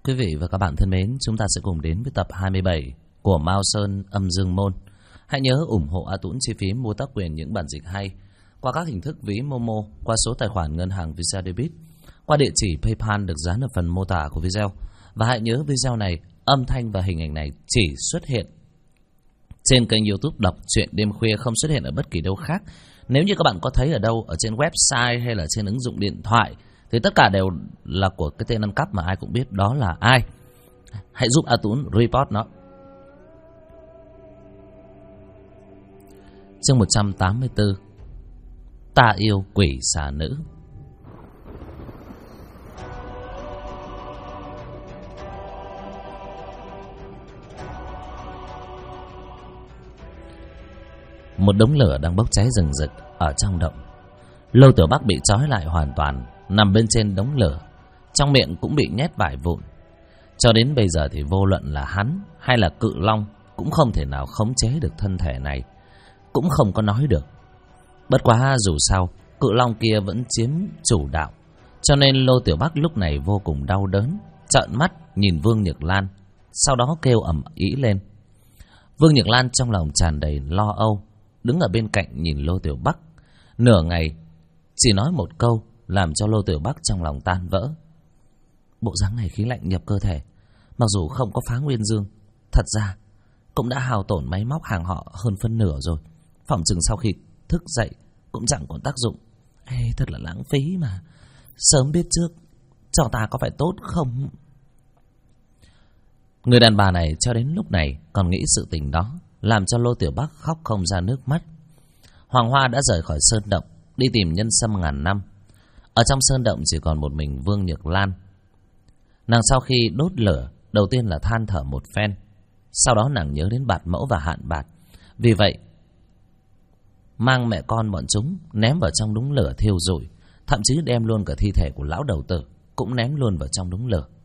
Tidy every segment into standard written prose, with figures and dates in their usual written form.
Quý vị và các bạn thân mến, chúng ta sẽ cùng đến với tập 27 của Mao Sơn Âm Dương Môn. Hãy nhớ ủng hộ A Tũng chi phí mua tác quyền những bản dịch hay qua các hình thức ví Momo, qua số tài khoản ngân hàng Visa Debit, qua địa chỉ PayPal được dán ở phần mô tả của video. Và hãy nhớ video này, âm thanh và hình ảnh này chỉ xuất hiện trên kênh YouTube Đọc Truyện Đêm Khuya, không xuất hiện ở bất kỳ đâu khác. Nếu như các bạn có thấy ở đâu, ở trên website hay là trên ứng dụng điện thoại, thì tất cả đều là của cái tên ăn cắp mà ai cũng biết đó là ai. Hãy giúp A Tũng report nó. Chương 184. Ta yêu quỷ xà nữ. Một đống lửa đang bốc cháy rừng rực ở trong động. Lô Tiểu Bắc bị trói lại hoàn toàn, nằm bên trên đống lửa, trong miệng cũng bị nhét vải vụn. Cho đến bây giờ thì vô luận là hắn hay là Cự Long cũng không thể nào khống chế được thân thể này, cũng không có nói được. Bất quá dù sao, Cự Long kia vẫn chiếm chủ đạo, cho nên Lô Tiểu Bắc lúc này vô cùng đau đớn, trợn mắt nhìn Vương Nhược Lan, sau đó kêu ầm ĩ lên. Vương Nhược Lan trong lòng tràn đầy lo âu, đứng ở bên cạnh nhìn Lô Tiểu Bắc. Nửa ngày chỉ nói một câu làm cho Lô Tiểu Bắc trong lòng tan vỡ. Bộ dáng này khí lạnh nhập cơ thể, mặc dù không có phá nguyên dương, thật ra cũng đã hao tổn máy móc hàng họ hơn phân nửa rồi. Phỏng chừng sau khi thức dậy cũng chẳng còn tác dụng. Ê, thật là lãng phí mà. Sớm biết trước cho ta có phải tốt không? Người đàn bà này cho đến lúc này còn nghĩ sự tình đó, làm cho Lô Tiểu Bắc khóc không ra nước mắt. Hoàng Hoa đã rời khỏi sơn động, đi tìm nhân sâm ngàn năm. Ở trong sơn động chỉ còn một mình Vương Nhược Lan. Nàng sau khi đốt lửa, đầu tiên là than thở một phen, sau đó nàng nhớ đến Bạt Mẫu và Hạn Bạt. Vì vậy mang mẹ con bọn chúng ném vào trong đống lửa thiêu rụi, thậm chí đem luôn cả thi thể của lão đầu tử cũng ném luôn vào trong đống lửa.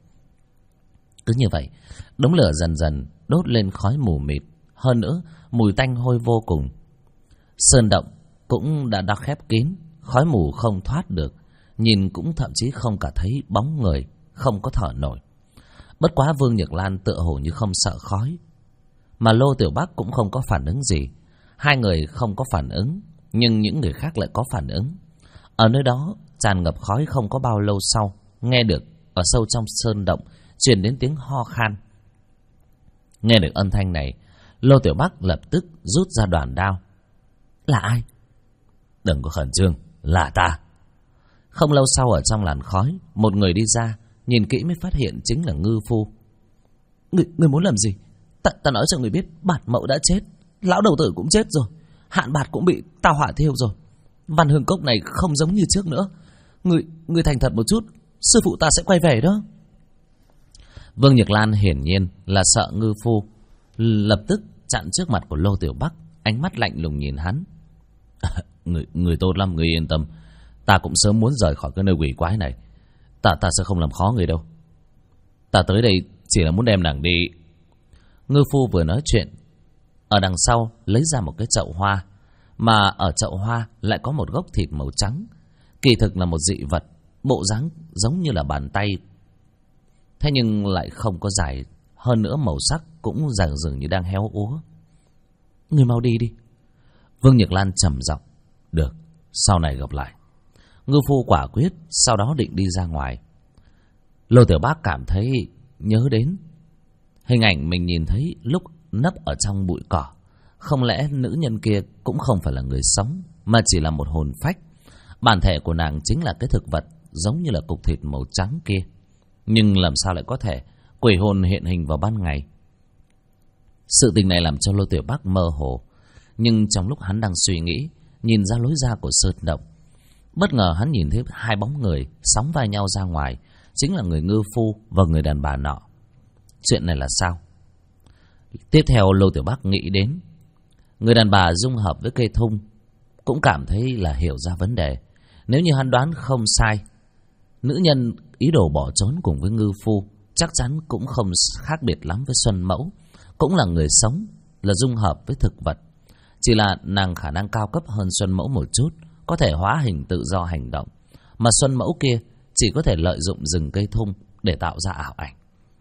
Cứ như vậy, đống lửa dần dần đốt lên khói mù mịt, hơn nữa mùi tanh hôi vô cùng. Sơn động cũng đã khép kín, khói mù không thoát được, nhìn cũng thậm chí không cả thấy bóng người, không có thở nổi. Bất quá Vương Nhược Lan tựa hồ như không sợ khói, mà Lô Tiểu Bắc cũng không có phản ứng gì. Hai người không có phản ứng, nhưng những người khác lại có phản ứng. Ở nơi đó tràn ngập khói, không có bao lâu sau, nghe được ở sâu trong sơn động truyền đến tiếng ho khan. Nghe được âm thanh này, Lô Tiểu Bắc lập tức rút ra đoàn đao. Là ai? Đừng có khẩn trương, là ta. Không lâu sau, ở trong làn khói, một người đi ra, nhìn kỹ mới phát hiện chính là Ngư Phu. Người muốn làm gì? Ta nói cho người biết, Bạt Mẫu đã chết, lão đầu tử cũng chết rồi, Hạn Bạt cũng bị tao hỏa thiêu rồi. Văn Hương Cốc này không giống như trước nữa. Người thành thật một chút, sư phụ ta sẽ quay về đó. Vương Nhược Lan hiển nhiên là sợ Ngư Phu, lập tức chặn trước mặt của Lô Tiểu Bắc, ánh mắt lạnh lùng nhìn hắn. Người tốt lắm, người yên tâm. Ta cũng sớm muốn rời khỏi cái nơi quỷ quái này. Ta sẽ không làm khó người đâu. Ta tới đây chỉ là muốn đem nàng đi. Ngư Phu vừa nói chuyện, ở đằng sau lấy ra một cái chậu hoa, mà ở chậu hoa lại có một gốc thịt màu trắng. Kỳ thực là một dị vật, bộ dáng giống như là bàn tay, thế nhưng lại không có dài, hơn nữa màu sắc cũng dường như đang héo úa. Người mau đi đi. Vương Nhược Lan trầm giọng. Được, sau này gặp lại. Ngư Phu quả quyết, sau đó định đi ra ngoài. Lô Tiểu Bắc cảm thấy nhớ đến hình ảnh mình nhìn thấy lúc nấp ở trong bụi cỏ. Không lẽ nữ nhân kia cũng không phải là người sống, mà chỉ là một hồn phách? Bản thể của nàng chính là cái thực vật giống như là cục thịt màu trắng kia, nhưng làm sao lại có thể quỷ hồn hiện hình vào ban ngày? Sự tình này làm cho Lô Tiểu Bắc mơ hồ, nhưng trong lúc hắn đang suy nghĩ, nhìn ra lối ra của sơn động, bất ngờ hắn nhìn thấy hai bóng người sóng vai nhau ra ngoài, chính là người Ngư Phu và người đàn bà nọ. Chuyện này là sao? Tiếp theo Lô Tiểu Bắc nghĩ đến người đàn bà dung hợp với cây thung, cũng cảm thấy là hiểu ra vấn đề. Nếu như hắn đoán không sai, nữ nhân ý đồ bỏ trốn cùng với Ngư Phu chắc chắn cũng không khác biệt lắm với Xuân Mẫu, cũng là người sống, là dung hợp với thực vật. Chỉ là nàng khả năng cao cấp hơn Xuân Mẫu một chút, có thể hóa hình tự do hành động, mà Xuân Mẫu kia chỉ có thể lợi dụng rừng cây thung để tạo ra ảo ảnh.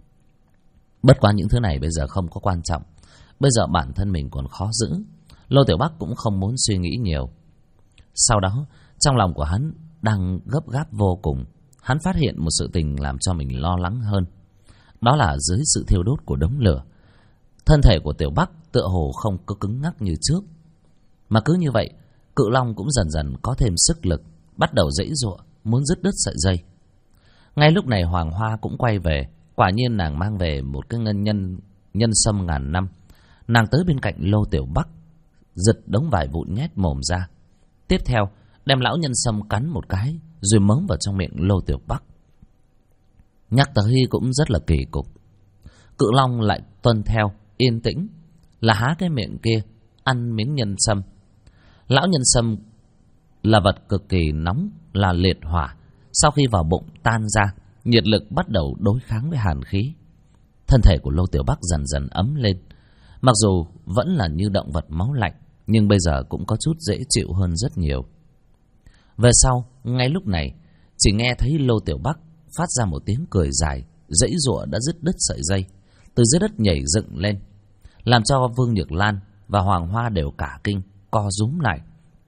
Bất quá những thứ này bây giờ không có quan trọng. Bây giờ bản thân mình còn khó giữ. Lô Tiểu Bắc cũng không muốn suy nghĩ nhiều. Sau đó, trong lòng của hắn đang gấp gáp vô cùng. Hắn phát hiện một sự tình làm cho mình lo lắng hơn. Đó là dưới sự thiêu đốt của đống lửa, thân thể của Tiểu Bắc tựa hồ không có cứng ngắc như trước. Mà cứ như vậy, Cự Long cũng dần dần có thêm sức lực, bắt đầu giãy giụa, muốn dứt đứt sợi dây. Ngay lúc này Hoàng Hoa cũng quay về. Quả nhiên nàng mang về một cái nhân sâm ngàn năm. Nàng tới bên cạnh Lô Tiểu Bắc, giật đống vải vụn nhét mồm ra. Tiếp theo đem lão nhân sâm cắn một cái, rồi mớm vào trong miệng Lô Tiểu Bắc. Nhắc tới cũng rất là kỳ cục. Cự Long lại tuân theo, yên tĩnh là há cái miệng kia ăn miếng nhân sâm. Lão nhân sâm là vật cực kỳ nóng, là liệt hỏa. Sau khi vào bụng tan ra, nhiệt lực bắt đầu đối kháng với hàn khí. Thân thể của Lô Tiểu Bắc dần dần ấm lên. Mặc dù vẫn là như động vật máu lạnh, nhưng bây giờ cũng có chút dễ chịu hơn rất nhiều. Về sau, ngay lúc này, chỉ nghe thấy Lô Tiểu Bắc phát ra một tiếng cười dài, giãy giụa đã dứt đứt sợi dây, từ dưới đất nhảy dựng lên, làm cho Vương Nhược Lan và Hoàng Hoa đều cả kinh, co rúm lại.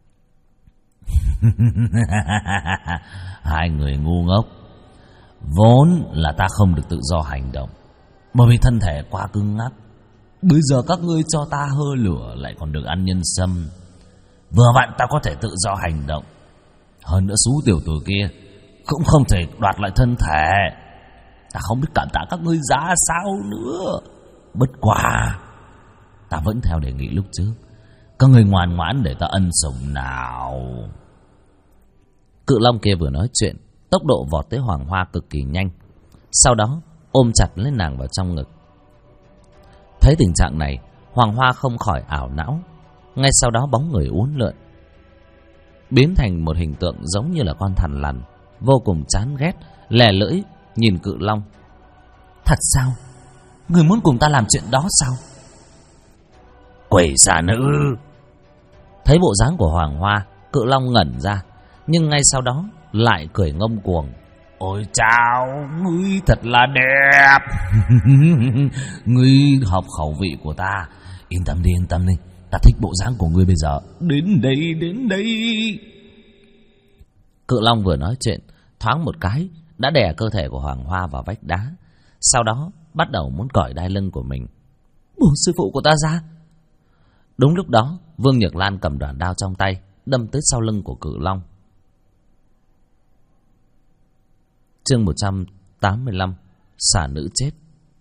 Hai người ngu ngốc. Vốn là ta không được tự do hành động, bởi vì thân thể quá cứng ngắc. Bây giờ các ngươi cho ta hơ lửa, lại còn được ăn nhân sâm. Vừa vặn ta có thể tự do hành động. Hơn nữa số tiểu tử kia cũng không thể đoạt lại thân thể. Ta không biết cảm tạ các ngươi ra sao nữa. Bất quá ta vẫn theo đề nghị lúc trước, các ngươi ngoan ngoãn để ta ân sủng nào. Cự Long kia vừa nói chuyện, tốc độ vọt tới Hoàng Hoa cực kỳ nhanh. Sau đó ôm chặt lấy nàng vào trong ngực. Thấy tình trạng này, Hoàng Hoa không khỏi ảo não. Ngay sau đó bóng người uốn lượn, biến thành một hình tượng giống như là con thằn lằn, vô cùng chán ghét, lè lưỡi nhìn Cự Long. Thật sao? Người muốn cùng ta làm chuyện đó sao? Quỷ xà nữ! Thấy bộ dáng của Hoàng Hoa, Cự Long ngẩn ra, nhưng ngay sau đó lại cười ngông cuồng. Ôi chao, ngươi thật là đẹp. Ngươi hợp khẩu vị của ta. Yên tâm đi, ta thích bộ dáng của ngươi bây giờ. Đến đây. Cự Long vừa nói chuyện, thoáng một cái đã đè cơ thể của Hoàng Hoa vào vách đá. Sau đó bắt đầu muốn cởi đai lưng của mình. Buông sư phụ của ta ra. Đúng lúc đó, Vương Nhược Lan cầm đoạn đao trong tay, đâm tới sau lưng của Cự Long. Chương 185, xà nữ chết.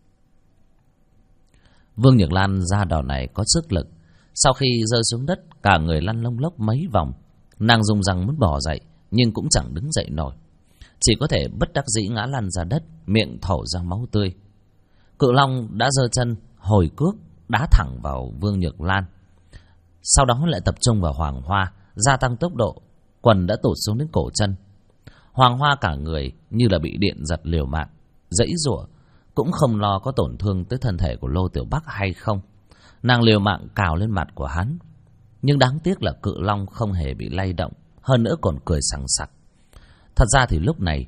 Vương Nhược Lan ra đòn này có sức lực. Sau khi rơi xuống đất, cả người lăn lông lốc mấy vòng. Nàng dùng răng muốn bỏ dậy, nhưng cũng chẳng đứng dậy nổi, chỉ có thể bất đắc dĩ ngã lăn ra đất, miệng thổ ra máu tươi. Cự Long đã giơ chân hồi cước đá thẳng vào Vương Nhược Lan. Sau đó lại tập trung vào Hoàng Hoa, gia tăng tốc độ. Quần đã tụt xuống đến cổ chân. Hoàng Hoa cả người như là bị điện giật liều mạng, giãy giụa, cũng không lo có tổn thương tới thân thể của Lô Tiểu Bắc hay không. Nàng liều mạng cào lên mặt của hắn, nhưng đáng tiếc là Cự Long không hề bị lay động, hơn nữa còn cười sằng sặc. Thật ra thì lúc này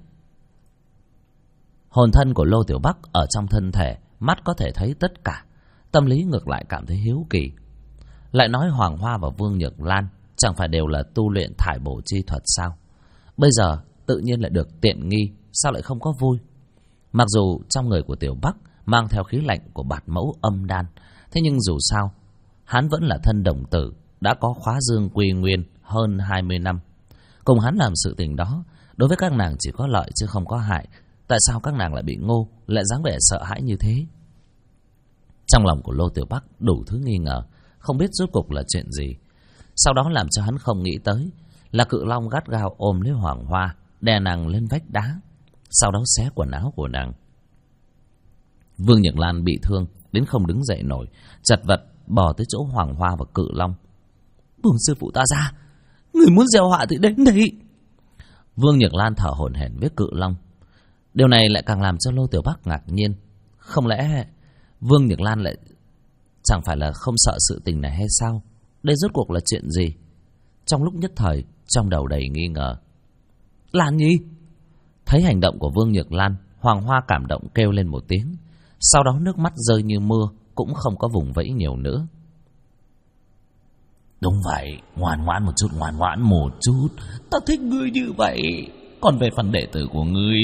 hồn thân của Lô Tiểu Bắc ở trong thân thể, mắt có thể thấy tất cả, tâm lý ngược lại cảm thấy hiếu kỳ. Lại nói Hoàng Hoa và Vương Nhược Lan chẳng phải đều là tu luyện thải bổ chi thuật sao? Bây giờ tự nhiên lại được tiện nghi, sao lại không có vui? Mặc dù trong người của Tiểu Bắc mang theo khí lạnh của bạt mẫu âm đan, thế nhưng dù sao hắn vẫn là thân đồng tử, đã có khóa dương quy nguyên hơn 20 năm. Cùng hắn làm sự tình đó, đối với các nàng chỉ có lợi chứ không có hại. Tại sao các nàng lại bị ngô, lại dáng vẻ sợ hãi như thế? Trong lòng của Lô Tiểu Bắc đủ thứ nghi ngờ, không biết rốt cuộc là chuyện gì. Sau đó làm cho hắn không nghĩ tới là Cự Long gắt gao ôm lấy Hoàng Hoa, đè nàng lên vách đá, sau đó xé quần áo của nàng. Vương Nhược Lan bị thương đến không đứng dậy nổi, chật vật bò tới chỗ Hoàng Hoa và Cự Long. Buông sư phụ ta ra, người muốn gieo họa thì đến đây. Vương Nhược Lan thở hổn hển với Cự Long. Điều này lại càng làm cho Lô Tiểu Bắc ngạc nhiên. Không lẽ Vương Nhược Lan lại chẳng phải là không sợ sự tình này hay sao? Đây rốt cuộc là chuyện gì? Trong lúc nhất thời, trong đầu đầy nghi ngờ. Lan Nhi! Thấy hành động của Vương Nhược Lan, Hoàng Hoa cảm động kêu lên một tiếng. Sau đó nước mắt rơi như mưa, cũng không có vùng vẫy nhiều nữa. Đúng vậy, ngoan ngoãn một chút. Ta thích ngươi như vậy. Còn về phần đệ tử của ngươi...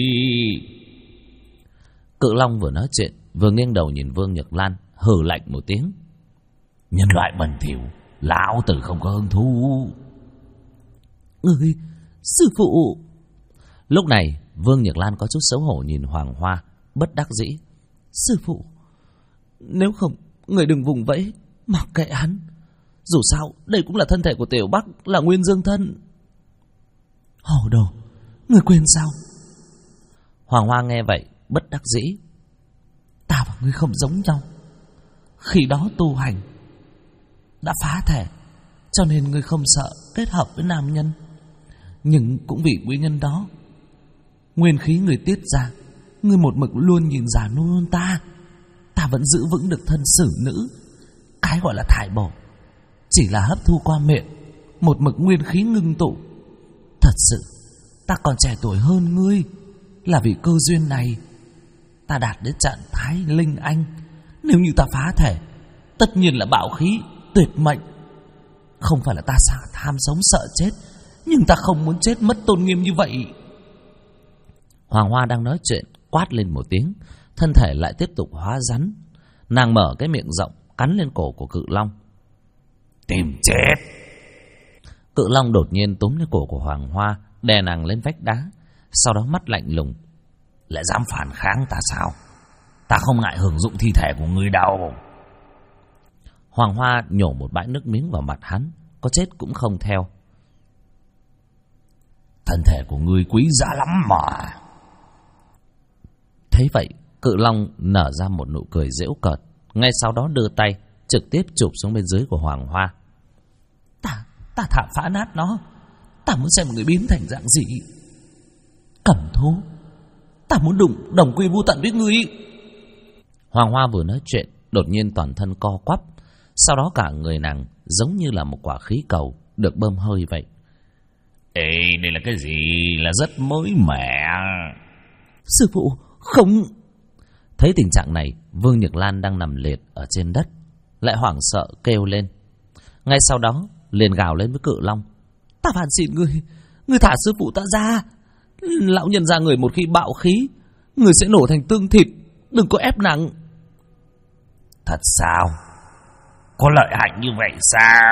Cự Long vừa nói chuyện, vừa nghiêng đầu nhìn Vương Nhược Lan, hừ lạnh một tiếng. Nhân loại bẩn thỉu, lão tử không có hứng thú. Ngươi, sư phụ. Lúc này Vương Nhược Lan có chút xấu hổ nhìn Hoàng Hoa, bất đắc dĩ. Sư phụ, nếu không, người đừng vùng vẫy, mặc kệ hắn. Dù sao, đây cũng là thân thể của Tiểu Bắc, là nguyên dương thân. Hồ đồ, người quên sao? Hoàng Hoa nghe vậy, bất đắc dĩ. Ta và ngươi không giống nhau. Khi đó tu hành đã phá thể, cho nên ngươi không sợ kết hợp với nam nhân. Nhưng cũng vì nguyên nhân đó, nguyên khí người tiết ra, ngươi một mực luôn nhìn già nua hơn ta. Ta vẫn giữ vững được thân xử nữ. Cái gọi là thải bổ chỉ là hấp thu qua miệng, một mực nguyên khí ngưng tụ. Thật sự ta còn trẻ tuổi hơn ngươi, là vì cơ duyên này ta đạt đến trạng thái linh anh. Nếu như ta phá thể, tất nhiên là bạo khí tuyệt mệnh. Không phải là ta tham sống sợ chết, nhưng ta không muốn chết mất tôn nghiêm như vậy. Hoàng Hoa đang nói chuyện, quát lên một tiếng, thân thể lại tiếp tục hóa rắn. Nàng mở cái miệng rộng, cắn lên cổ của Cự Long. Tìm chết! Cự Long đột nhiên túm lấy cổ của Hoàng Hoa, đè nàng lên vách đá, sau đó mắt lạnh lùng. Lại dám phản kháng ta sao? Ta không ngại hưởng dụng thi thể của ngươi đâu. Hoàng Hoa nhổ một bãi nước miếng vào mặt hắn, có chết cũng không theo. Thân thể của ngươi quý giá lắm mà. Thấy vậy, Cự Long nở ra một nụ cười giễu cợt, ngay sau đó đưa tay trực tiếp chụp xuống bên dưới của Hoàng Hoa. Ta thả phá nát nó. Ta muốn xem người biến thành dạng gì. Cẩm thú, ta muốn đồng quy vu tận với ngươi. Hoàng Hoa vừa nói chuyện, đột nhiên toàn thân co quắp, sau đó cả người nàng giống như là một quả khí cầu được bơm hơi vậy. Ê, đây là cái gì? Là rất mới mẻ. Sư phụ, không. Thấy tình trạng này, Vương Nhược Lan đang nằm liệt ở trên đất, lại hoảng sợ kêu lên. Ngay sau đó liền gào lên với Cự Long. Ta van xin ngươi thả sư phụ ta ra. Lão nhân gia người một khi bạo khí, người sẽ nổ thành tương thịt. Đừng có ép nặng. Thật sao? Có lợi hại như vậy sao?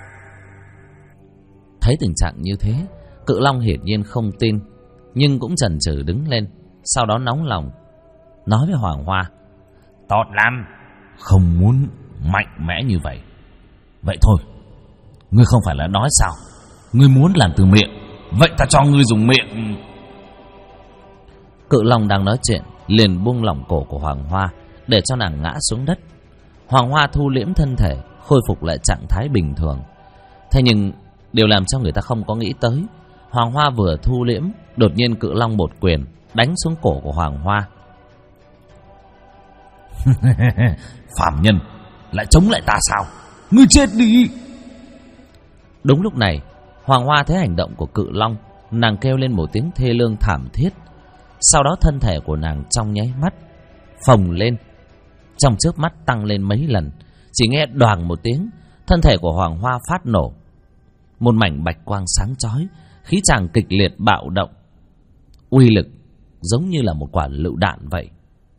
Thấy tình trạng như thế, Cự Long hiển nhiên không tin, nhưng cũng chần chừ đứng lên, sau đó nóng lòng nói với Hoàng Hoa. Tốt lắm, không muốn mạnh mẽ như vậy. Vậy thôi, ngươi không phải là nói sao? Ngươi muốn làm từ miệng, vậy ta cho ngươi dùng miệng. Cự Long đang nói chuyện, liền buông lỏng cổ của Hoàng Hoa, để cho nàng ngã xuống đất. Hoàng Hoa thu liễm thân thể, khôi phục lại trạng thái bình thường. Thế nhưng điều làm cho người ta không có nghĩ tới, Hoàng Hoa vừa thu liễm, đột nhiên Cự Long một quyền đánh xuống cổ của Hoàng Hoa. Phạm nhân, lại chống lại ta sao? Ngươi chết đi! Đúng lúc này, Hoàng Hoa thấy hành động của Cự Long, nàng kêu lên một tiếng thê lương thảm thiết. Sau đó thân thể của nàng trong nháy mắt phồng lên, trong chớp mắt tăng lên mấy lần. Chỉ nghe đoàng một tiếng, thân thể của Hoàng Hoa phát nổ, một mảnh bạch quang sáng chói, khí tràng kịch liệt bạo động, uy lực giống như là một quả lựu đạn vậy.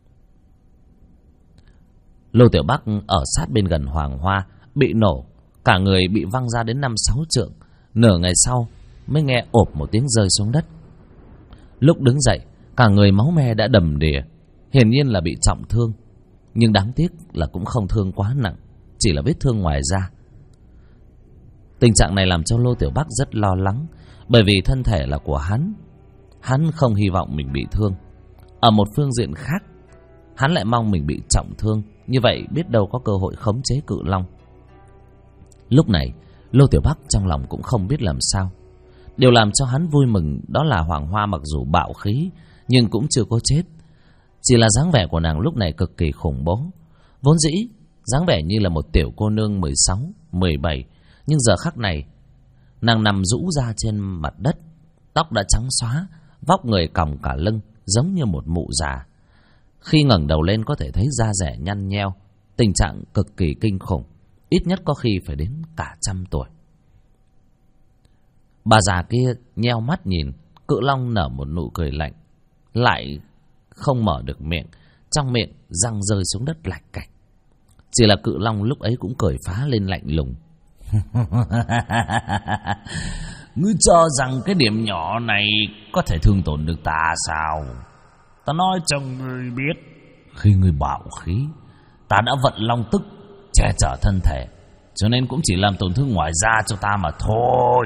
Lô Tiểu Bắc ở sát bên gần Hoàng Hoa bị nổ, cả người bị văng ra đến 5-6 trượng. Nửa ngày sau mới nghe ộp một tiếng rơi xuống đất. Lúc đứng dậy, cả người máu me đã đầm đìa, hiển nhiên là bị trọng thương. Nhưng đáng tiếc là cũng không thương quá nặng, chỉ là vết thương ngoài da. Tình trạng này làm cho Lô Tiểu Bắc rất lo lắng, bởi vì thân thể là của hắn không hy vọng mình bị thương. Ở một phương diện khác, hắn lại mong mình bị trọng thương, như vậy biết đâu có cơ hội khống chế Cự Long. Lúc này Lô Tiểu Bắc trong lòng cũng không biết làm sao. Điều làm cho hắn vui mừng đó là Hoàng Hoa mặc dù bạo khí nhưng cũng chưa có chết. Chỉ là dáng vẻ của nàng lúc này cực kỳ khủng bố. Vốn dĩ dáng vẻ như là một tiểu cô nương 16, 17, nhưng giờ khắc này nàng nằm rũ ra trên mặt đất, tóc đã trắng xóa, vóc người còng cả lưng giống như một mụ già. Khi ngẩng đầu lên có thể thấy da rẻ nhăn nheo, tình trạng cực kỳ kinh khủng, ít nhất có khi phải đến cả 100 tuổi. Bà già kia nheo mắt nhìn, Cự Long nở một nụ cười lạnh, lại không mở được miệng, trong miệng răng rơi xuống đất lạch cạch. Chỉ là Cự Long lúc ấy cũng cười phá lên lạnh lùng. Ngươi cho rằng cái điểm nhỏ này có thể thương tổn được ta sao? Ta nói cho ngươi biết, khi ngươi bạo khí, ta đã vận long tức che chở thân thể, cho nên cũng chỉ làm tổn thương ngoài da cho ta mà thôi.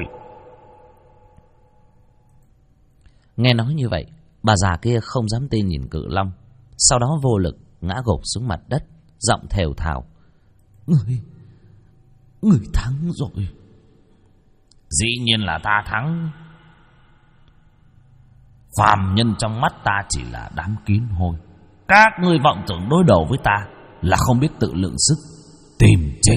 Nghe nói như vậy, bà già kia không dám tin nhìn Cự Long, sau đó vô lực ngã gục xuống mặt đất, giọng thều thào. Người thắng rồi. Dĩ nhiên là ta thắng. Phàm nhân trong mắt ta chỉ là đám kiến hôi. Các ngươi vọng tưởng đối đầu với ta là không biết tự lượng sức, tìm chết.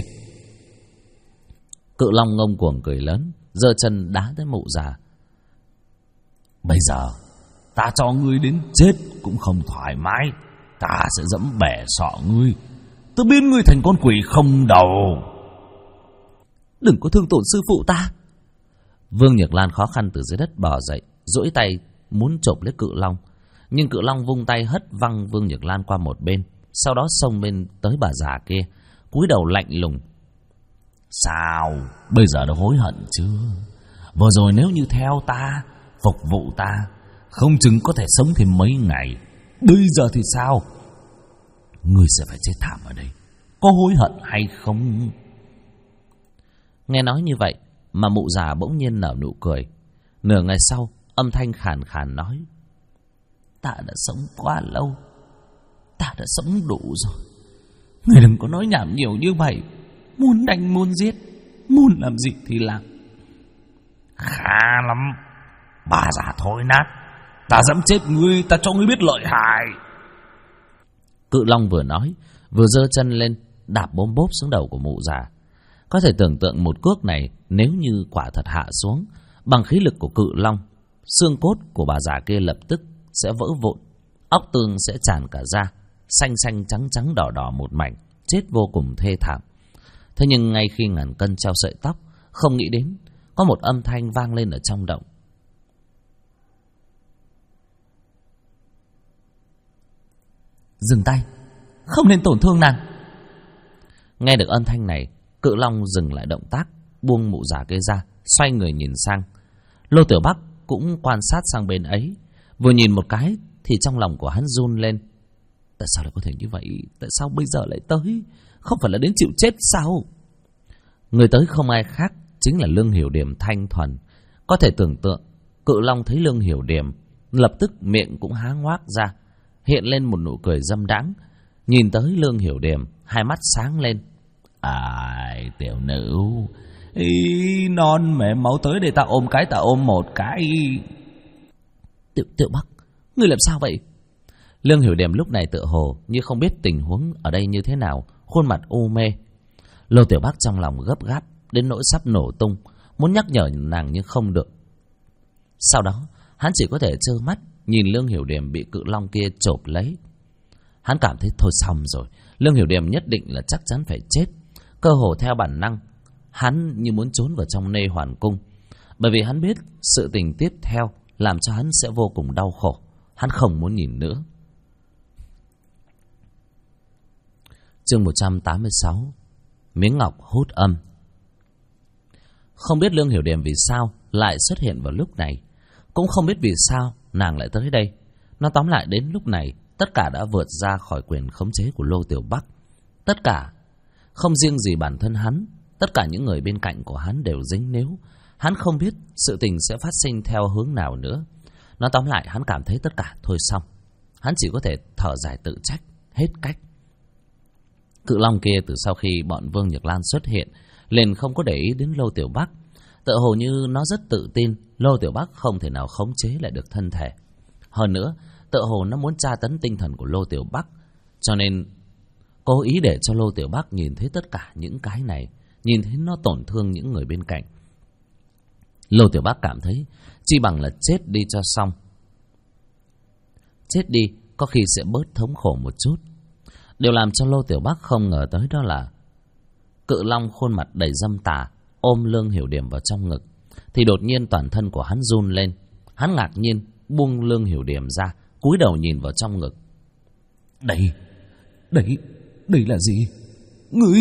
Cự Long ngông cuồng cười lớn, giơ chân đá tới mụ già. Bây giờ ta cho ngươi đến chết cũng không thoải mái. Ta sẽ dẫm bẻ sọ ngươi, ta biến ngươi thành con quỷ không đầu. Đừng có thương tổn sư phụ ta. Vương Nhược Lan khó khăn từ dưới đất bò dậy, duỗi tay muốn chộp lấy Cự Long, nhưng Cự Long vung tay hất văng Vương Nhược Lan qua một bên, sau đó xông bên tới bà già kia, cúi đầu lạnh lùng. Sao bây giờ đã hối hận chưa? Vừa rồi nếu như theo ta, phục vụ ta, không chừng có thể sống thêm mấy ngày. Bây giờ thì sao? Ngươi sẽ phải chết thảm ở đây. Có hối hận hay không? Nghe nói như vậy mà mụ già bỗng nhiên nở nụ cười. Nửa ngày sau, âm thanh khàn khàn nói. Ta đã sống quá lâu, ta đã sống đủ rồi. Người đừng có nói nhảm nhiều như vậy. Muốn đánh muốn giết, muốn làm gì thì làm. Khá lắm. Bà già thối nát, ta dám chết ngươi, ta cho ngươi biết lợi hại. Cự Long vừa nói vừa giơ chân lên đạp bốm bốp xuống đầu của mụ già. Có thể tưởng tượng một cước này nếu như quả thật hạ xuống, bằng khí lực của Cự Long, xương cốt của bà già kia lập tức sẽ vỡ vụn, óc tương sẽ tràn cả ra, xanh xanh trắng trắng đỏ đỏ một mảnh, chết vô cùng thê thảm. Thế nhưng ngay khi ngàn cân treo sợi tóc, không nghĩ đến có một âm thanh vang lên ở trong động. Dừng tay, không nên tổn thương nàng. Nghe được âm thanh này, Cự Long dừng lại động tác, buông mụ già kia ra, xoay người nhìn sang. Lô Tiểu Bắc cũng quan sát sang bên ấy, vừa nhìn một cái thì trong lòng của hắn run lên. Tại sao lại có thể như vậy? Tại sao bây giờ lại tới? Không phải là đến chịu chết sao? Người tới không ai khác, chính là Lương Hiểu Điềm thanh thuần. Có thể tưởng tượng, Cự Long thấy Lương Hiểu Điềm, lập tức miệng cũng há ngoác ra, hiện lên một nụ cười dâm đãng. Nhìn tới Lương Hiểu Điềm, hai mắt sáng lên. Ai, tiểu nữ, ý non mẹ máu tới để ta ôm cái, ta ôm một cái. Tiểu Bắc, ngươi làm sao vậy? Lương Hiểu Điềm lúc này tựa hồ như không biết tình huống ở đây như thế nào, khuôn mặt u mê. Lô Tiểu Bắc trong lòng gấp gáp đến nỗi sắp nổ tung, muốn nhắc nhở nàng nhưng không được. Sau đó hắn chỉ có thể trơ mắt nhìn Lương Hiểu Điềm bị Cự Long kia chộp lấy. Hắn cảm thấy thôi xong rồi, Lương Hiểu Điềm nhất định là chắc chắn phải chết. Cơ hồ theo bản năng, hắn như muốn trốn vào trong Nê Hoàn Cung, bởi vì hắn biết sự tình tiếp theo làm cho hắn sẽ vô cùng đau khổ. Hắn không muốn nhìn nữa. Chương 186, Miếng ngọc hút âm. Không biết Lương Hiểu Điềm vì sao lại xuất hiện vào lúc này, cũng không biết vì sao nàng lại tới đây. Nó tóm lại đến lúc này, tất cả đã vượt ra khỏi quyền khống chế của Lô Tiểu Bắc. Tất cả, không riêng gì bản thân hắn, tất cả những người bên cạnh của hắn đều dính níu. Hắn không biết sự tình sẽ phát sinh theo hướng nào nữa. Nó tóm lại hắn cảm thấy tất cả thôi xong. Hắn chỉ có thể thở dài tự trách, hết cách. Cự Long kia từ sau khi bọn Vương Nhược Lan xuất hiện, liền không có để ý đến Lô Tiểu Bắc. Tựa hồ như nó rất tự tin Lô Tiểu Bắc không thể nào khống chế lại được thân thể. Hơn nữa, tựa hồ nó muốn tra tấn tinh thần của Lô Tiểu Bắc, cho nên cố ý để cho Lô Tiểu Bắc nhìn thấy tất cả những cái này, nhìn thấy nó tổn thương những người bên cạnh. Lô Tiểu Bắc cảm thấy chỉ bằng là chết đi cho xong. Chết đi có khi sẽ bớt thống khổ một chút. Điều làm cho Lô Tiểu Bắc không ngờ tới đó là Cự Long khuôn mặt đầy dâm tà ôm Lương Hiểu Điểm vào trong ngực, thì đột nhiên toàn thân của hắn run lên. Hắn ngạc nhiên buông Lương Hiểu Điểm ra, cúi đầu nhìn vào trong ngực. Đây là gì? Ngươi...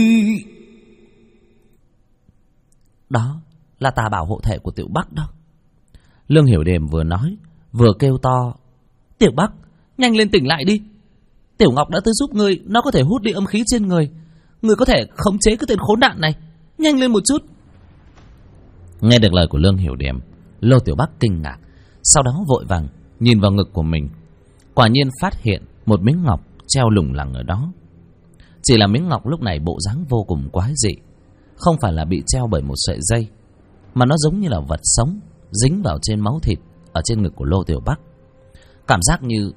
Đó là tà bảo hộ thể của Tiểu Bắc đó. Lương Hiểu Điểm vừa nói vừa kêu to: Tiểu Bắc, nhanh lên tỉnh lại đi. Tiểu Ngọc đã tới giúp ngươi, nó có thể hút đi âm khí trên người. Ngươi có thể khống chế cái tên khốn nạn này, nhanh lên một chút. Nghe được lời của Lương Hiểu Điểm, Lô Tiểu Bắc kinh ngạc, sau đó vội vàng nhìn vào ngực của mình. Quả nhiên phát hiện một miếng ngọc treo lủng lẳng ở đó. Chỉ là miếng ngọc lúc này bộ dáng vô cùng quái dị, không phải là bị treo bởi một sợi dây, mà nó giống như là vật sống dính vào trên máu thịt ở trên ngực của Lô Tiểu Bắc. Cảm giác như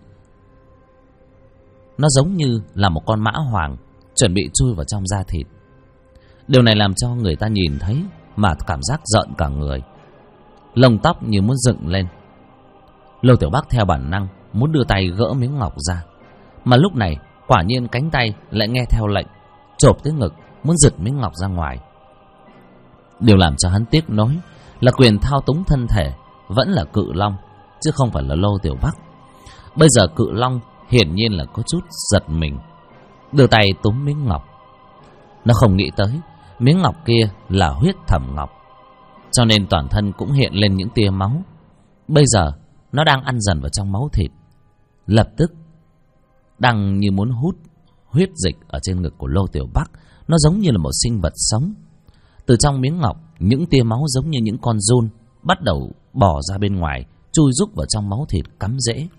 nó giống như là một con mã hoàng chuẩn bị chui vào trong da thịt. Điều này làm cho người ta nhìn thấy mà cảm giác rợn cả người, lông tóc như muốn dựng lên. Lô Tiểu Bắc theo bản năng muốn đưa tay gỡ miếng ngọc ra, mà lúc này quả nhiên cánh tay lại nghe theo lệnh, chộp tới ngực muốn giật miếng ngọc ra ngoài. Điều làm cho hắn tiếc nối là quyền thao túng thân thể vẫn là Cự Long, chứ không phải là Lô Tiểu Bắc. Bây giờ Cự Long hiển nhiên là có chút giật mình, đưa tay túm miếng ngọc. Nó không nghĩ tới miếng ngọc kia là huyết thẩm ngọc, cho nên toàn thân cũng hiện lên những tia máu. Bây giờ nó đang ăn dần vào trong máu thịt, lập tức đang như muốn hút huyết dịch ở trên ngực của Lô Tiểu Bắc. Nó giống như là một sinh vật sống. Từ trong miếng ngọc, những tia máu giống như những con giun bắt đầu bò ra bên ngoài, chui rúc vào trong máu thịt cắm rễ.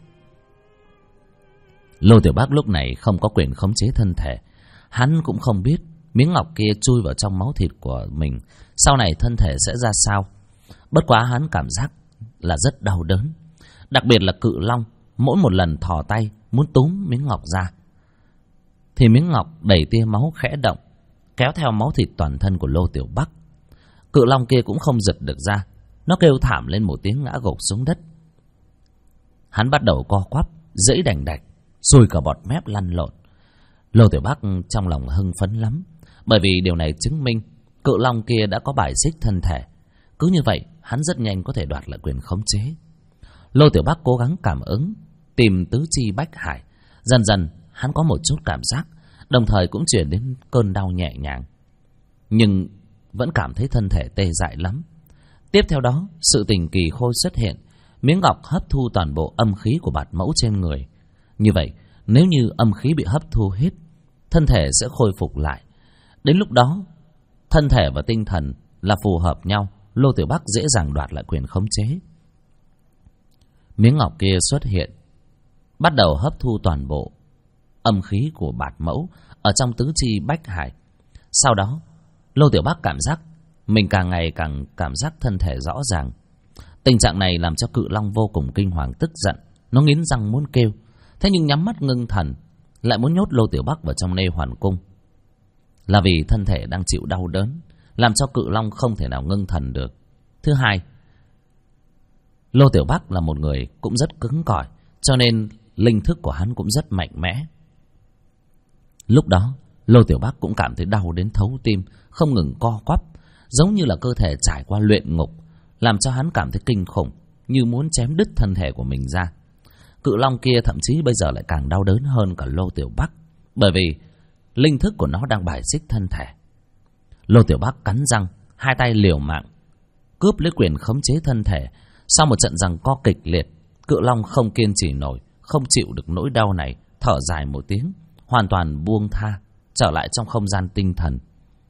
Lô Tiểu Bắc lúc này không có quyền khống chế thân thể. Hắn cũng không biết miếng ngọc kia chui vào trong máu thịt của mình, sau này thân thể sẽ ra sao. Bất quá hắn cảm giác là rất đau đớn. Đặc biệt là Cự Long mỗi một lần thò tay muốn túm miếng ngọc ra, thì miếng ngọc đầy tia máu khẽ động, kéo theo máu thịt toàn thân của Lô Tiểu Bắc. Cự Long kia cũng không giật được ra, nó kêu thảm lên một tiếng ngã gục xuống đất. Hắn bắt đầu co quắp, giãy đành đạch, sùi cả bọt mép lăn lộn. Lô Tiểu Bắc trong lòng hưng phấn lắm, bởi vì điều này chứng minh Cự Long kia đã có bài xích thân thể. Cứ như vậy hắn rất nhanh có thể đoạt lại quyền khống chế. Lô Tiểu Bắc cố gắng cảm ứng, tìm tứ chi bách hải. Dần dần hắn có một chút cảm giác, đồng thời cũng chuyển đến cơn đau nhẹ nhàng, nhưng vẫn cảm thấy thân thể tê dại lắm. Tiếp theo đó, sự tình kỳ khôi xuất hiện. Miếng ngọc hấp thu toàn bộ âm khí của Bạt Mẫu trên người. Như vậy, nếu như âm khí bị hấp thu hết, thân thể sẽ khôi phục lại. Đến lúc đó, thân thể và tinh thần là phù hợp nhau, Lô Tiểu Bắc dễ dàng đoạt lại quyền khống chế. Miếng ngọc kia xuất hiện, bắt đầu hấp thu toàn bộ âm khí của Bạt Mẫu ở trong tứ chi bách hải. Sau đó, Lô Tiểu Bắc cảm giác mình càng ngày càng cảm giác thân thể rõ ràng. Tình trạng này làm cho Cự Long vô cùng kinh hoàng tức giận. Nó nghiến răng muốn kêu, thế nhưng nhắm mắt ngưng thần, lại muốn nhốt Lô Tiểu Bắc vào trong Nê Hoàn Cung. Là vì thân thể đang chịu đau đớn, làm cho Cự Long không thể nào ngưng thần được. Thứ hai, Lô Tiểu Bắc là một người cũng rất cứng cỏi, cho nên linh thức của hắn cũng rất mạnh mẽ. Lúc đó, Lô Tiểu Bắc cũng cảm thấy đau đến thấu tim, không ngừng co quắp, giống như là cơ thể trải qua luyện ngục, làm cho hắn cảm thấy kinh khủng, như muốn chém đứt thân thể của mình ra. Cự Long kia thậm chí bây giờ lại càng đau đớn hơn cả Lô Tiểu Bắc, bởi vì linh thức của nó đang bài xích thân thể. Lô Tiểu Bắc cắn răng, hai tay liều mạng cướp lấy quyền khống chế thân thể. Sau một trận giằng co kịch liệt, Cự Long không kiên trì nổi, không chịu được nỗi đau này, thở dài một tiếng, hoàn toàn buông tha, trở lại trong không gian tinh thần.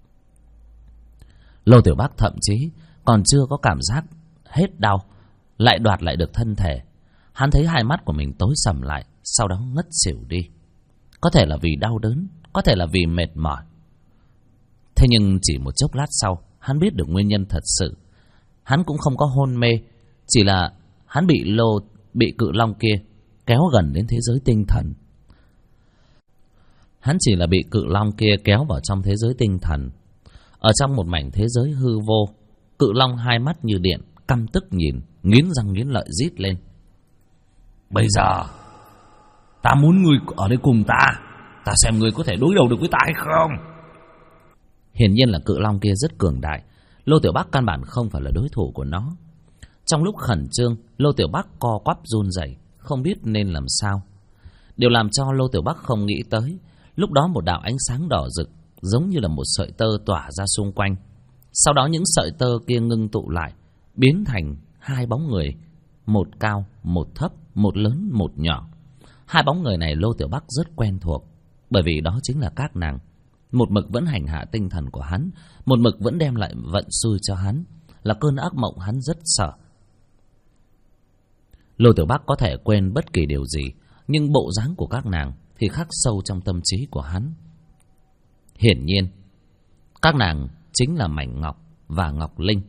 Lô Tiểu Bắc thậm chí còn chưa có cảm giác hết đau, lại đoạt lại được thân thể. Hắn thấy hai mắt của mình tối sầm lại, sau đó ngất xỉu đi. Có thể là vì đau đớn, có thể là vì mệt mỏi. Thế nhưng chỉ một chốc lát sau, hắn biết được nguyên nhân thật sự. Hắn cũng không có hôn mê, chỉ là hắn bị Cự Long kia kéo gần đến thế giới tinh thần. Hắn chỉ là bị Cự Long kia kéo vào trong thế giới tinh thần. Ở trong một mảnh thế giới hư vô, Cự Long hai mắt như điện, căm tức nhìn, nghiến răng nghiến lợi rít lên. Bây giờ Ta muốn ngươi ở đây cùng ta. Ta xem ngươi có thể đối đầu được với ta hay không. Hiển nhiên là cự long kia rất cường đại. Lô Tiểu Bắc căn bản không phải là đối thủ của nó. Trong lúc khẩn trương, Lô Tiểu Bắc co quắp run rẩy, không biết nên làm sao. Điều làm cho Lô Tiểu Bắc không nghĩ tới, lúc đó một đạo ánh sáng đỏ rực giống như là một sợi tơ tỏa ra xung quanh. Sau đó những sợi tơ kia ngưng tụ lại, biến thành hai bóng người, một cao, một thấp, một lớn, một nhỏ. Hai bóng người này Lô Tiểu Bắc rất quen thuộc, bởi vì đó chính là các nàng. Một mực vẫn hành hạ tinh thần của hắn, một mực vẫn đem lại vận xui cho hắn, là cơn ác mộng hắn rất sợ. Lô Tiểu Bắc có thể quên bất kỳ điều gì, nhưng bộ dáng của các nàng thì khắc sâu trong tâm trí của hắn. Hiển nhiên, các nàng chính là Mảnh Ngọc và Ngọc Linh.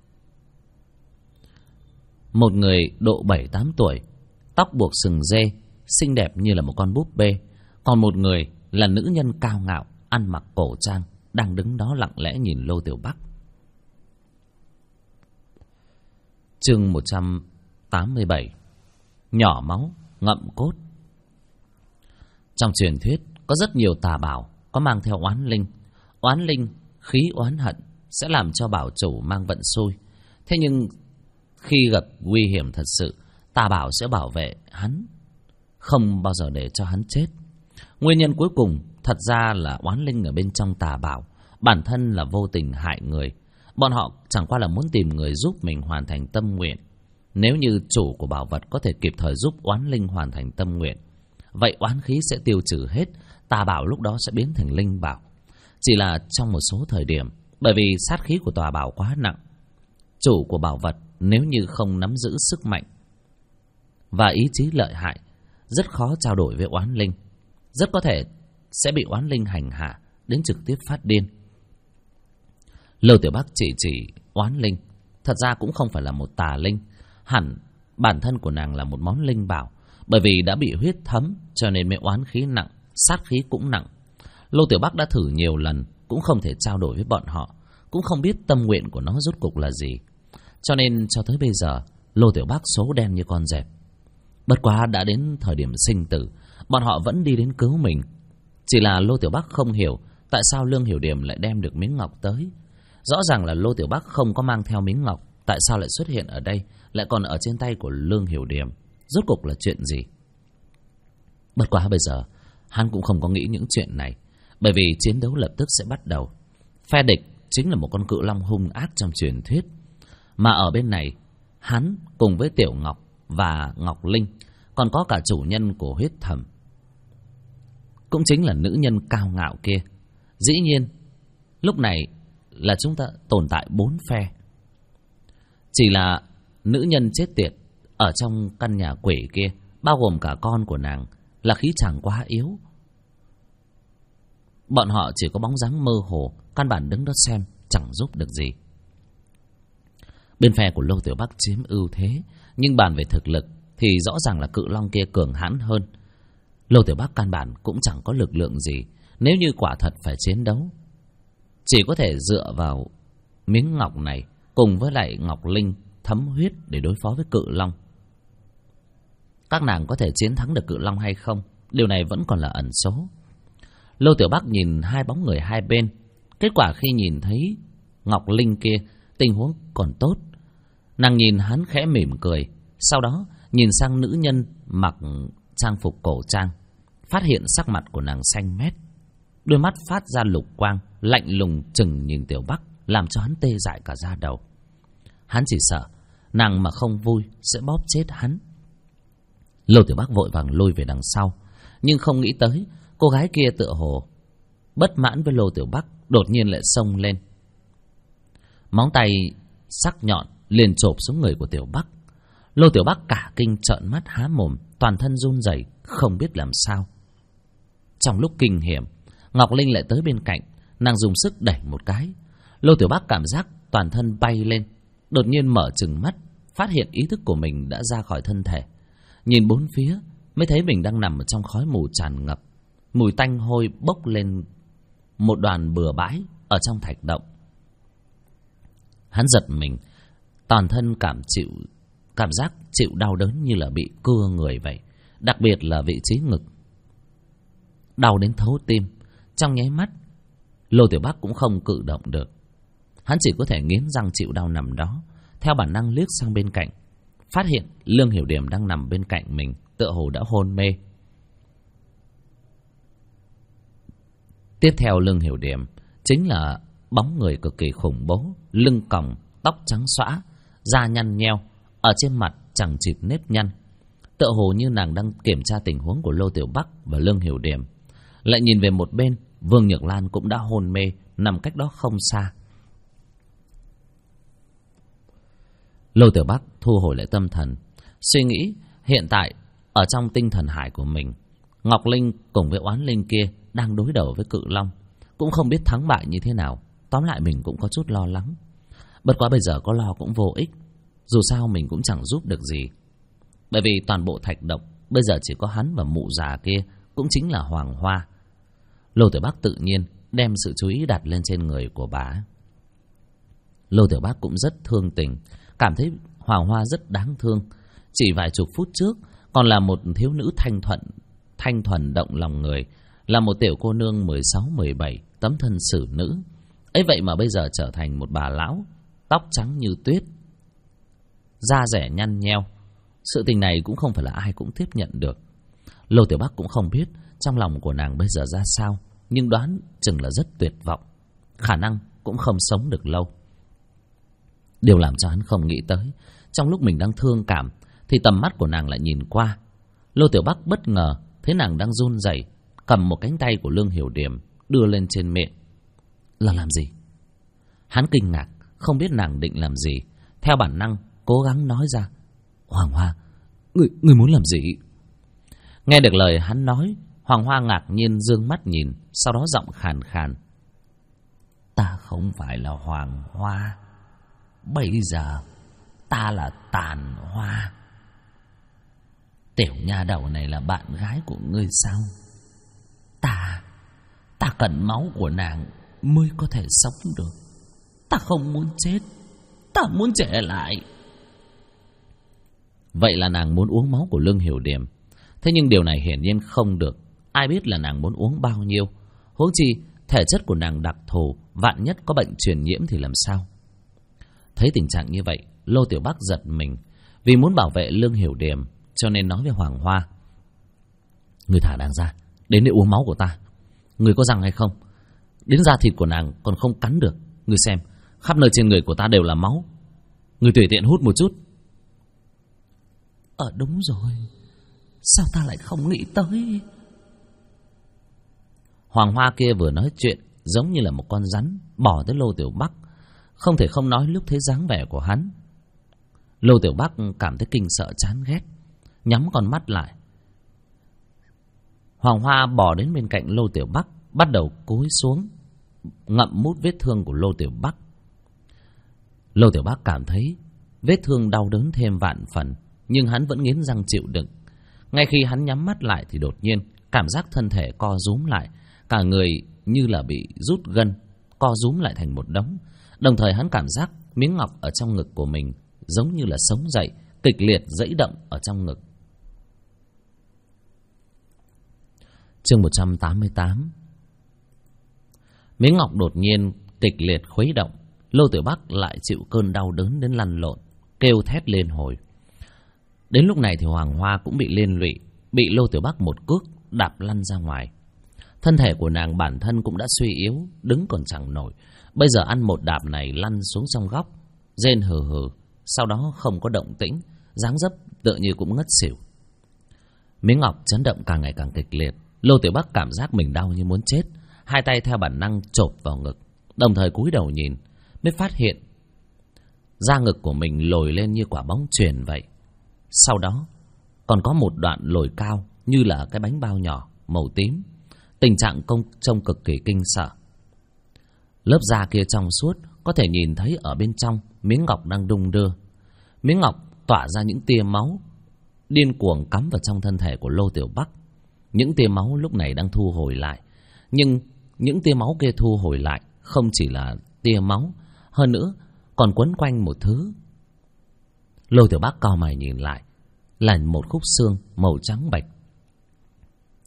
Một người độ 7-8 tuổi, tóc buộc sừng dê, xinh đẹp như là một con búp bê. Còn một người là nữ nhân cao ngạo, ăn mặc cổ trang, đang đứng đó lặng lẽ nhìn Lô Tiểu Bắc. Chương 187. Nhỏ máu, ngậm cốt. Trong truyền thuyết có rất nhiều tà bảo có mang theo oán linh. Oán linh, khí oán hận sẽ làm cho bảo chủ mang vận xui. Thế nhưng khi gặp nguy hiểm thật sự, tà bảo sẽ bảo vệ hắn, không bao giờ để cho hắn chết. Nguyên nhân cuối cùng thật ra là oán linh ở bên trong tà bảo bản thân là vô tình hại người. Bọn họ chẳng qua là muốn tìm người giúp mình hoàn thành tâm nguyện. Nếu như chủ của bảo vật có thể kịp thời giúp oán linh hoàn thành tâm nguyện, vậy oán khí sẽ tiêu trừ hết, tà bảo lúc đó sẽ biến thành linh bảo. Chỉ là trong một số thời điểm, bởi vì sát khí của tà bảo quá nặng, chủ của bảo vật nếu như không nắm giữ sức mạnh và ý chí lợi hại, rất khó trao đổi với oán linh, rất có thể sẽ bị oán linh hành hạ đến trực tiếp phát điên. Lô Tiểu Bắc chỉ oán linh, thật ra cũng không phải là một tà linh, hẳn bản thân của nàng là một món linh bảo, bởi vì đã bị huyết thấm cho nên mới oán khí nặng, sát khí cũng nặng. Lô Tiểu Bắc đã thử nhiều lần cũng không thể trao đổi với bọn họ, cũng không biết tâm nguyện của nó rốt cục là gì. Cho nên cho tới bây giờ Lô Tiểu Bắc số đen như con dẹp. Bất quá đã đến thời điểm sinh tử, bọn họ vẫn đi đến cứu mình. Chỉ là Lô Tiểu Bắc không hiểu tại sao Lương Hiểu Điểm lại đem được miếng ngọc tới. Rõ ràng là Lô Tiểu Bắc không có mang theo miếng ngọc, tại sao lại xuất hiện ở đây, lại còn ở trên tay của Lương Hiểu Điểm? Rốt cục là chuyện gì? Bất quá bây giờ hắn cũng không có nghĩ những chuyện này, bởi vì chiến đấu lập tức sẽ bắt đầu. Phe địch chính là một con cự long hung ác trong truyền thuyết, mà ở bên này hắn cùng với Tiểu Ngọc và Ngọc Linh, còn có cả chủ nhân của huyết thầm, cũng chính là nữ nhân cao ngạo kia. Dĩ nhiên lúc này là chúng ta tồn tại 4 phe. Chỉ là nữ nhân chết tiệt ở trong căn nhà quỷ kia, bao gồm cả con của nàng, là khí chàng quá yếu. Bọn họ chỉ có bóng dáng mơ hồ, căn bản đứng đó xem chẳng giúp được gì. Bên phe của Lô Tiểu Bắc chiếm ưu thế, nhưng bàn về thực lực thì rõ ràng là cự long kia cường hãn hơn. Lô Tiểu Bắc căn bản cũng chẳng có lực lượng gì, nếu như quả thật phải chiến đấu, chỉ có thể dựa vào miếng ngọc này cùng với lại Ngọc Linh thấm huyết để đối phó với cự long. Các nàng có thể chiến thắng được cự long hay không, điều này vẫn còn là ẩn số. Lô Tiểu Bắc nhìn hai bóng người hai bên. Kết quả khi nhìn thấy Ngọc Linh kia, tình huống còn tốt. Nàng nhìn hắn khẽ mỉm cười, sau đó nhìn sang nữ nhân mặc trang phục cổ trang, phát hiện sắc mặt của nàng xanh mét, đôi mắt phát ra lục quang, lạnh lùng chừng nhìn Tiểu Bắc, làm cho hắn tê dại cả da đầu. Hắn chỉ sợ nàng mà không vui sẽ bóp chết hắn. Lô Tiểu Bắc vội vàng lùi về đằng sau, nhưng không nghĩ tới cô gái kia tựa hồ bất mãn với Lô Tiểu Bắc, đột nhiên lại xông lên, móng tay sắc nhọn liền chộp xuống người của Tiểu Bắc. Lô Tiểu Bắc cả kinh trợn mắt há mồm, toàn thân run rẩy, không biết làm sao. Trong lúc kinh hiểm, Ngọc Linh lại tới bên cạnh, nàng dùng sức đẩy một cái. Lô Tiểu Bắc cảm giác toàn thân bay lên, đột nhiên mở trừng mắt, phát hiện ý thức của mình đã ra khỏi thân thể. Nhìn bốn phía mới thấy mình đang nằm ở trong khói mù tràn ngập, mùi tanh hôi bốc lên một đoàn bừa bãi ở trong thạch động. Hắn giật mình, toàn thân cảm giác chịu đau đớn như là bị cưa người vậy, đặc biệt là vị trí ngực. Đau đến thấu tim. Trong nháy mắt, Lô Tiểu Bắc cũng không cử động được. Hắn chỉ có thể nghiến răng chịu đau nằm đó. Theo bản năng liếc sang bên cạnh, phát hiện Lương Hiểu Điểm đang nằm bên cạnh mình, tựa hồ đã hôn mê. Tiếp theo Lương Hiểu Điểm chính là bóng người cực kỳ khủng bố, lưng còng, tóc trắng xõa, da nhăn nheo, ở trên mặt chẳng chịt nếp nhăn, tựa hồ như nàng đang kiểm tra tình huống của Lô Tiểu Bắc và Lương Hiểu Điểm. Lại nhìn về một bên, Vương Nhược Lan cũng đã hôn mê, nằm cách đó không xa. Lô Tiểu Bắc thu hồi lại tâm thần, suy nghĩ hiện tại ở trong tinh thần hải của mình, Ngọc Linh cùng với Oán Linh kia đang đối đầu với Cự Long, cũng không biết thắng bại như thế nào. Tóm lại mình cũng có chút lo lắng. Bất quá bây giờ có lo cũng vô ích, dù sao mình cũng chẳng giúp được gì. Bởi vì toàn bộ thạch động bây giờ chỉ có hắn và mụ già kia, cũng chính là Hoàng Hoa. Lô Tiểu Bắc tự nhiên đem sự chú ý đặt lên trên người của bà. Lô Tiểu Bắc cũng rất thương tình, cảm thấy Hoàng Hoa rất đáng thương. Chỉ vài chục phút trước còn là một thiếu nữ thanh thuần động lòng người, là một tiểu cô nương 16-17, tấm thân xử nữ. Ấy vậy mà bây giờ trở thành một bà lão, tóc trắng như tuyết, da rẻ nhăn nheo. Sự tình này cũng không phải là ai cũng tiếp nhận được. Lô Tiểu Bắc cũng không biết trong lòng của nàng bây giờ ra sao, nhưng đoán chừng là rất tuyệt vọng, khả năng cũng không sống được lâu. Điều làm cho hắn không nghĩ tới, trong lúc mình đang thương cảm thì tầm mắt của nàng lại nhìn qua. Lô Tiểu Bắc bất ngờ thấy nàng đang run rẩy, cầm một cánh tay của Lương Hiểu Điểm đưa lên trên miệng. Là làm gì? Hắn kinh ngạc, không biết nàng định làm gì. Theo bản năng cố gắng nói ra: Hoàng Hoa, ngươi muốn làm gì? Nghe được lời hắn nói, Hoàng Hoa ngạc nhiên dương mắt nhìn, sau đó giọng khàn khàn: Ta không phải là Hoàng Hoa, bây giờ ta là Tàn Hoa. Tiểu nha đầu này là bạn gái của ngươi sao? Ta cần máu của nàng mới có thể sống được. Ta không muốn chết, ta muốn trẻ lại. Vậy là nàng muốn uống máu của Lương Hiểu Điểm. Thế nhưng điều này hiển nhiên không được. Ai biết là nàng muốn uống bao nhiêu? Huống chi thể chất của nàng đặc thù, vạn nhất có bệnh truyền nhiễm thì làm sao? Thấy tình trạng như vậy, Lô Tiểu Bắc giật mình. Vì muốn bảo vệ Lương Hiểu Điểm cho nên nói với Hoàng Hoa: Người thả nàng ra, đến để uống máu của ta. Người có răng hay không? Đến da thịt của nàng còn không cắn được. Người xem, khắp nơi trên người của ta đều là máu. Người tùy tiện hút một chút. Đúng rồi, sao ta lại không nghĩ tới? Hoàng Hoa kia vừa nói chuyện giống như là một con rắn bỏ tới Lô Tiểu Bắc. Không thể không nói lúc thấy dáng vẻ của hắn, Lô Tiểu Bắc cảm thấy kinh sợ chán ghét, nhắm con mắt lại. Hoàng Hoa bò đến bên cạnh Lô Tiểu Bắc, bắt đầu cúi xuống ngậm mút vết thương của Lô Tiểu Bắc. Lô Tiểu Bắc cảm thấy vết thương đau đớn thêm vạn phần, nhưng hắn vẫn nghiến răng chịu đựng. Ngay khi hắn nhắm mắt lại thì đột nhiên cảm giác thân thể co rúm lại, cả người như là bị rút gân, co rúm lại thành một đống. Đồng thời hắn cảm giác miếng ngọc ở trong ngực của mình giống như là sống dậy, kịch liệt giãy động ở trong ngực. Chương 188. Miếng ngọc đột nhiên kịch liệt khuấy động, Lô Tiểu Bắc lại chịu cơn đau đớn đến lăn lộn, kêu thét lên hồi. Đến lúc này thì Hoàng Hoa cũng bị liên lụy, bị Lô Tiểu Bắc một cước đạp lăn ra ngoài. Thân thể của nàng bản thân cũng đã suy yếu, đứng còn chẳng nổi. Bây giờ ăn một đạp này lăn xuống trong góc, rên hừ hừ, sau đó không có động tĩnh, dáng dấp tựa như cũng ngất xỉu. Miếng ngọc chấn động càng ngày càng kịch liệt. Lô Tiểu Bắc cảm giác mình đau như muốn chết, hai tay theo bản năng chộp vào ngực, đồng thời cúi đầu nhìn, mới phát hiện da ngực của mình lồi lên như quả bóng chuyền vậy. Sau đó còn có một đoạn lồi cao như là cái bánh bao nhỏ màu tím. Tình trạng trông cực kỳ kinh sợ. Lớp da kia trong suốt, có thể nhìn thấy ở bên trong miếng ngọc đang đung đưa. Miếng ngọc tỏa ra những tia máu điên cuồng cắm vào trong thân thể của Lô Tiểu Bắc. Những tia máu lúc này đang thu hồi lại, nhưng những tia máu kia thu hồi lại không chỉ là tia máu, hơn nữa còn quấn quanh một thứ. Lô Tiểu Bắc cau mày nhìn lại, là một khúc xương màu trắng bạch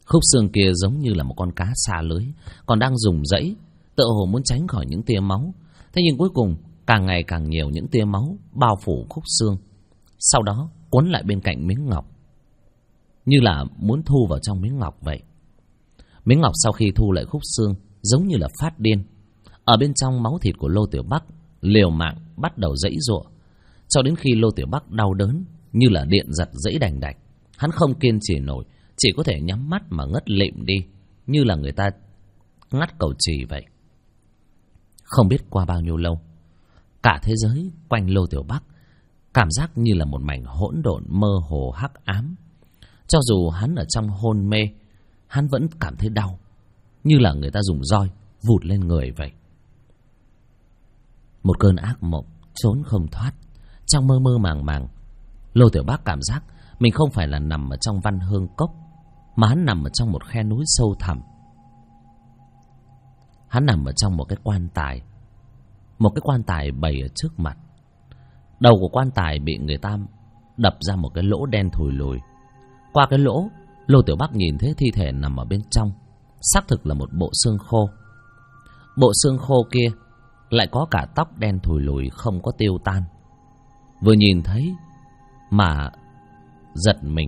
Khúc xương kia giống như là một con cá xa lưới, còn đang dùng dãy, tựa hồ muốn tránh khỏi những tia máu. Thế nhưng cuối cùng càng ngày càng nhiều những tia máu bao phủ khúc xương, sau đó cuốn lại bên cạnh miếng ngọc, như là muốn thu vào trong miếng ngọc vậy. Miếng ngọc sau khi thu lại khúc xương giống như là phát điên. Ở bên trong máu thịt của Lô Tiểu Bắc liều mạng bắt đầu giãy giụa, cho đến khi Lô Tiểu Bắc đau đớn như là điện giật giãy đành đạch. Hắn không kiên trì nổi, chỉ có thể nhắm mắt mà ngất lịm đi, như là người ta ngắt cầu chì vậy. Không biết qua bao nhiêu lâu, cả thế giới quanh Lô Tiểu Bắc cảm giác như là một mảnh hỗn độn mơ hồ hắc ám. Cho dù hắn ở trong hôn mê, hắn vẫn cảm thấy đau, như là người ta dùng roi vụt lên người vậy. Một cơn ác mộng trốn không thoát. Trong mơ mơ màng màng, Lô Tiểu Bắc cảm giác mình không phải là nằm ở trong Văn Hương Cốc, mà hắn nằm ở trong một khe núi sâu thẳm. Hắn nằm ở trong một cái quan tài. Một cái quan tài bày ở trước mặt. Đầu của quan tài bị người ta đập ra một cái lỗ đen thùi lùi. Qua cái lỗ, Lô Tiểu Bắc nhìn thấy thi thể nằm ở bên trong. Xác thực là một bộ xương khô. Bộ xương khô kia lại có cả tóc đen thùi lùi không có tiêu tan. Vừa nhìn thấy mà giật mình.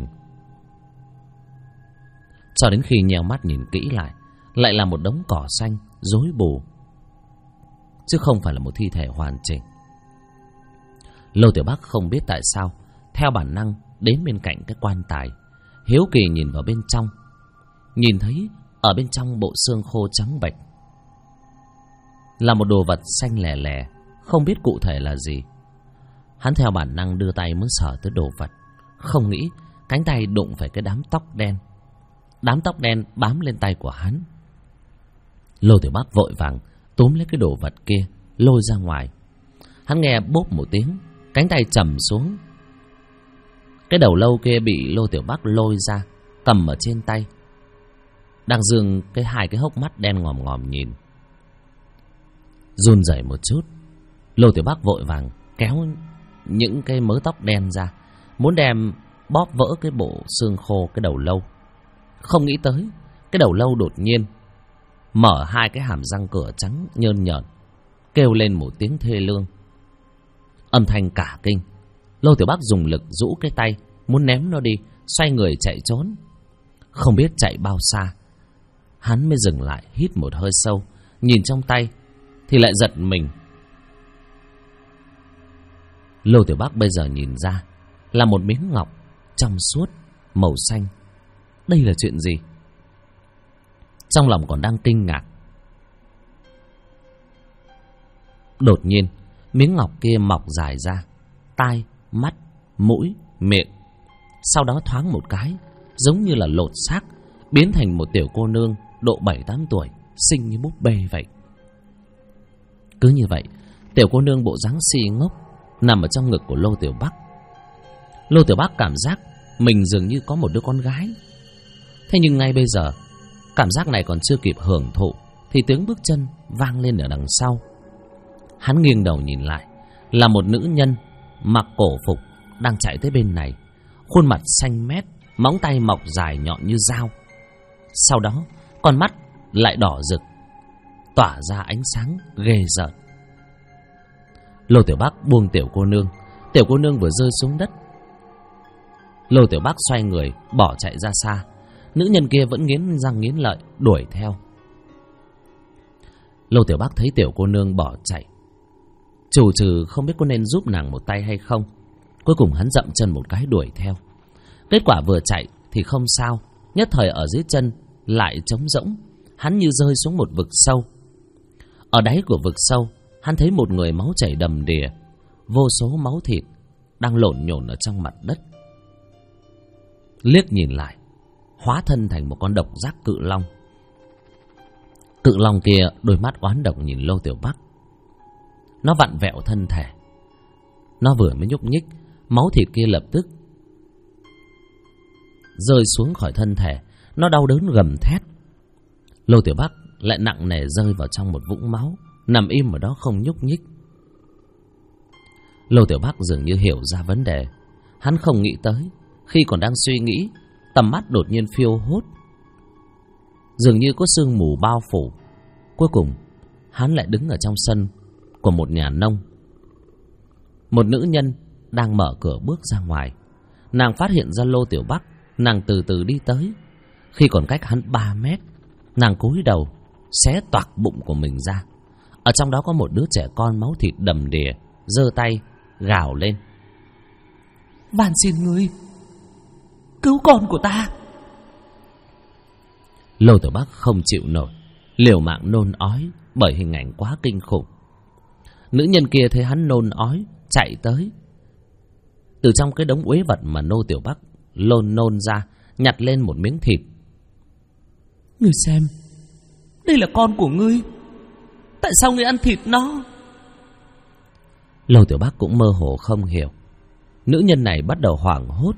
Cho đến khi nheo mắt nhìn kỹ lại là một đống cỏ xanh rối bù, chứ không phải là một thi thể hoàn chỉnh. Lô Tiểu Bắc không biết tại sao, theo bản năng đến bên cạnh cái quan tài, hiếu kỳ nhìn vào bên trong. Nhìn thấy ở bên trong bộ xương khô trắng bệch là một đồ vật xanh lè lè, không biết cụ thể là gì. Hắn theo bản năng đưa tay muốn sờ tới đồ vật, không nghĩ cánh tay đụng phải cái đám tóc đen. Đám tóc đen bám lên tay của hắn. Lô Tiểu Bắc vội vàng túm lấy cái đồ vật kia, lôi ra ngoài. Hắn nghe bốp một tiếng, cánh tay trầm xuống. Cái đầu lâu kia bị Lô Tiểu Bắc lôi ra, cầm ở trên tay, đang dương hai cái hốc mắt đen ngòm ngòm nhìn. Run rẩy một chút, Lô Tiểu Bắc vội vàng kéo những cái mớ tóc đen ra, muốn đem bóp vỡ cái bộ xương khô cái đầu lâu. Không nghĩ tới cái đầu lâu đột nhiên mở hai cái hàm răng cửa trắng nhơn nhởn, kêu lên một tiếng thê lương. Âm thanh cả kinh, Lô Tiểu Bắc dùng lực rũ cái tay, muốn ném nó đi, xoay người chạy trốn. Không biết chạy bao xa, hắn mới dừng lại, hít một hơi sâu, nhìn trong tay thì lại giật mình. Lô Tiểu Bắc bây giờ nhìn ra là một miếng ngọc trong suốt màu xanh. Đây là chuyện gì? Trong lòng còn đang kinh ngạc, đột nhiên miếng ngọc kia mọc dài ra, tai, mắt, mũi, miệng. Sau đó thoáng một cái, giống như là lột xác, biến thành một tiểu cô nương độ 7-8 tuổi, xinh như búp bê vậy. Cứ như vậy, tiểu cô nương bộ dáng si ngốc nằm ở trong ngực của Lô Tiểu Bắc. Lô Tiểu Bắc cảm giác mình dường như có một đứa con gái. Thế nhưng ngay bây giờ, cảm giác này còn chưa kịp hưởng thụ thì tiếng bước chân vang lên ở đằng sau. Hắn nghiêng đầu nhìn lại, là một nữ nhân mặc cổ phục đang chạy tới bên này, khuôn mặt xanh mét, móng tay mọc dài nhọn như dao. Sau đó con mắt lại đỏ rực, tỏa ra ánh sáng ghê rợn. Lô Tiểu Bắc buông tiểu cô nương vừa rơi xuống đất. Lô Tiểu Bắc xoay người bỏ chạy ra xa. Nữ nhân kia vẫn nghiến răng nghiến lợi đuổi theo. Lô Tiểu Bắc thấy tiểu cô nương bỏ chạy, chù chừ không biết có nên giúp nàng một tay hay không. Cuối cùng hắn dậm chân một cái đuổi theo. Kết quả vừa chạy thì không sao, nhất thời ở dưới chân lại trống rỗng. Hắn như rơi xuống một vực sâu. Ở đáy của vực sâu, hắn thấy một người máu chảy đầm đìa, vô số máu thịt đang lộn nhổn ở trong mặt đất. Liếc nhìn lại, hóa thân thành một con độc giác cự long. Cự long kia đôi mắt oán độc nhìn Lô Tiểu Bắc. Nó vặn vẹo thân thể. Nó vừa mới nhúc nhích, máu thịt kia lập tức rơi xuống khỏi thân thể. Nó đau đớn gầm thét. Lô Tiểu Bắc lại nặng nề rơi vào trong một vũng máu, nằm im ở đó không nhúc nhích. Lô Tiểu Bắc dường như hiểu ra vấn đề. Hắn không nghĩ tới, khi còn đang suy nghĩ, tầm mắt đột nhiên phiêu hốt, Dường như có sương mù bao phủ. Cuối cùng hắn lại đứng ở trong sân của một nhà nông. Một nữ nhân đang mở cửa bước ra ngoài. Nàng phát hiện ra Lô Tiểu Bắc. Nàng từ từ đi tới. Khi còn cách hắn 3 mét, nàng cúi đầu xé toạc bụng của mình ra. Ở trong đó có một đứa trẻ con máu thịt đầm đìa, giơ tay gào lên: van xin ngươi cứu con của ta. Lô Tiểu Bắc không chịu nổi, liều mạng nôn ói bởi hình ảnh quá kinh khủng. Nữ nhân kia thấy hắn nôn ói, chạy tới. Từ trong cái đống uế vật mà Lô Tiểu Bắc nôn ra, nhặt lên một miếng thịt. Ngươi xem, đây là con của ngươi. Tại sao ngươi ăn thịt nó? Lô Tiểu Bắc cũng mơ hồ không hiểu. Nữ nhân này bắt đầu hoảng hốt.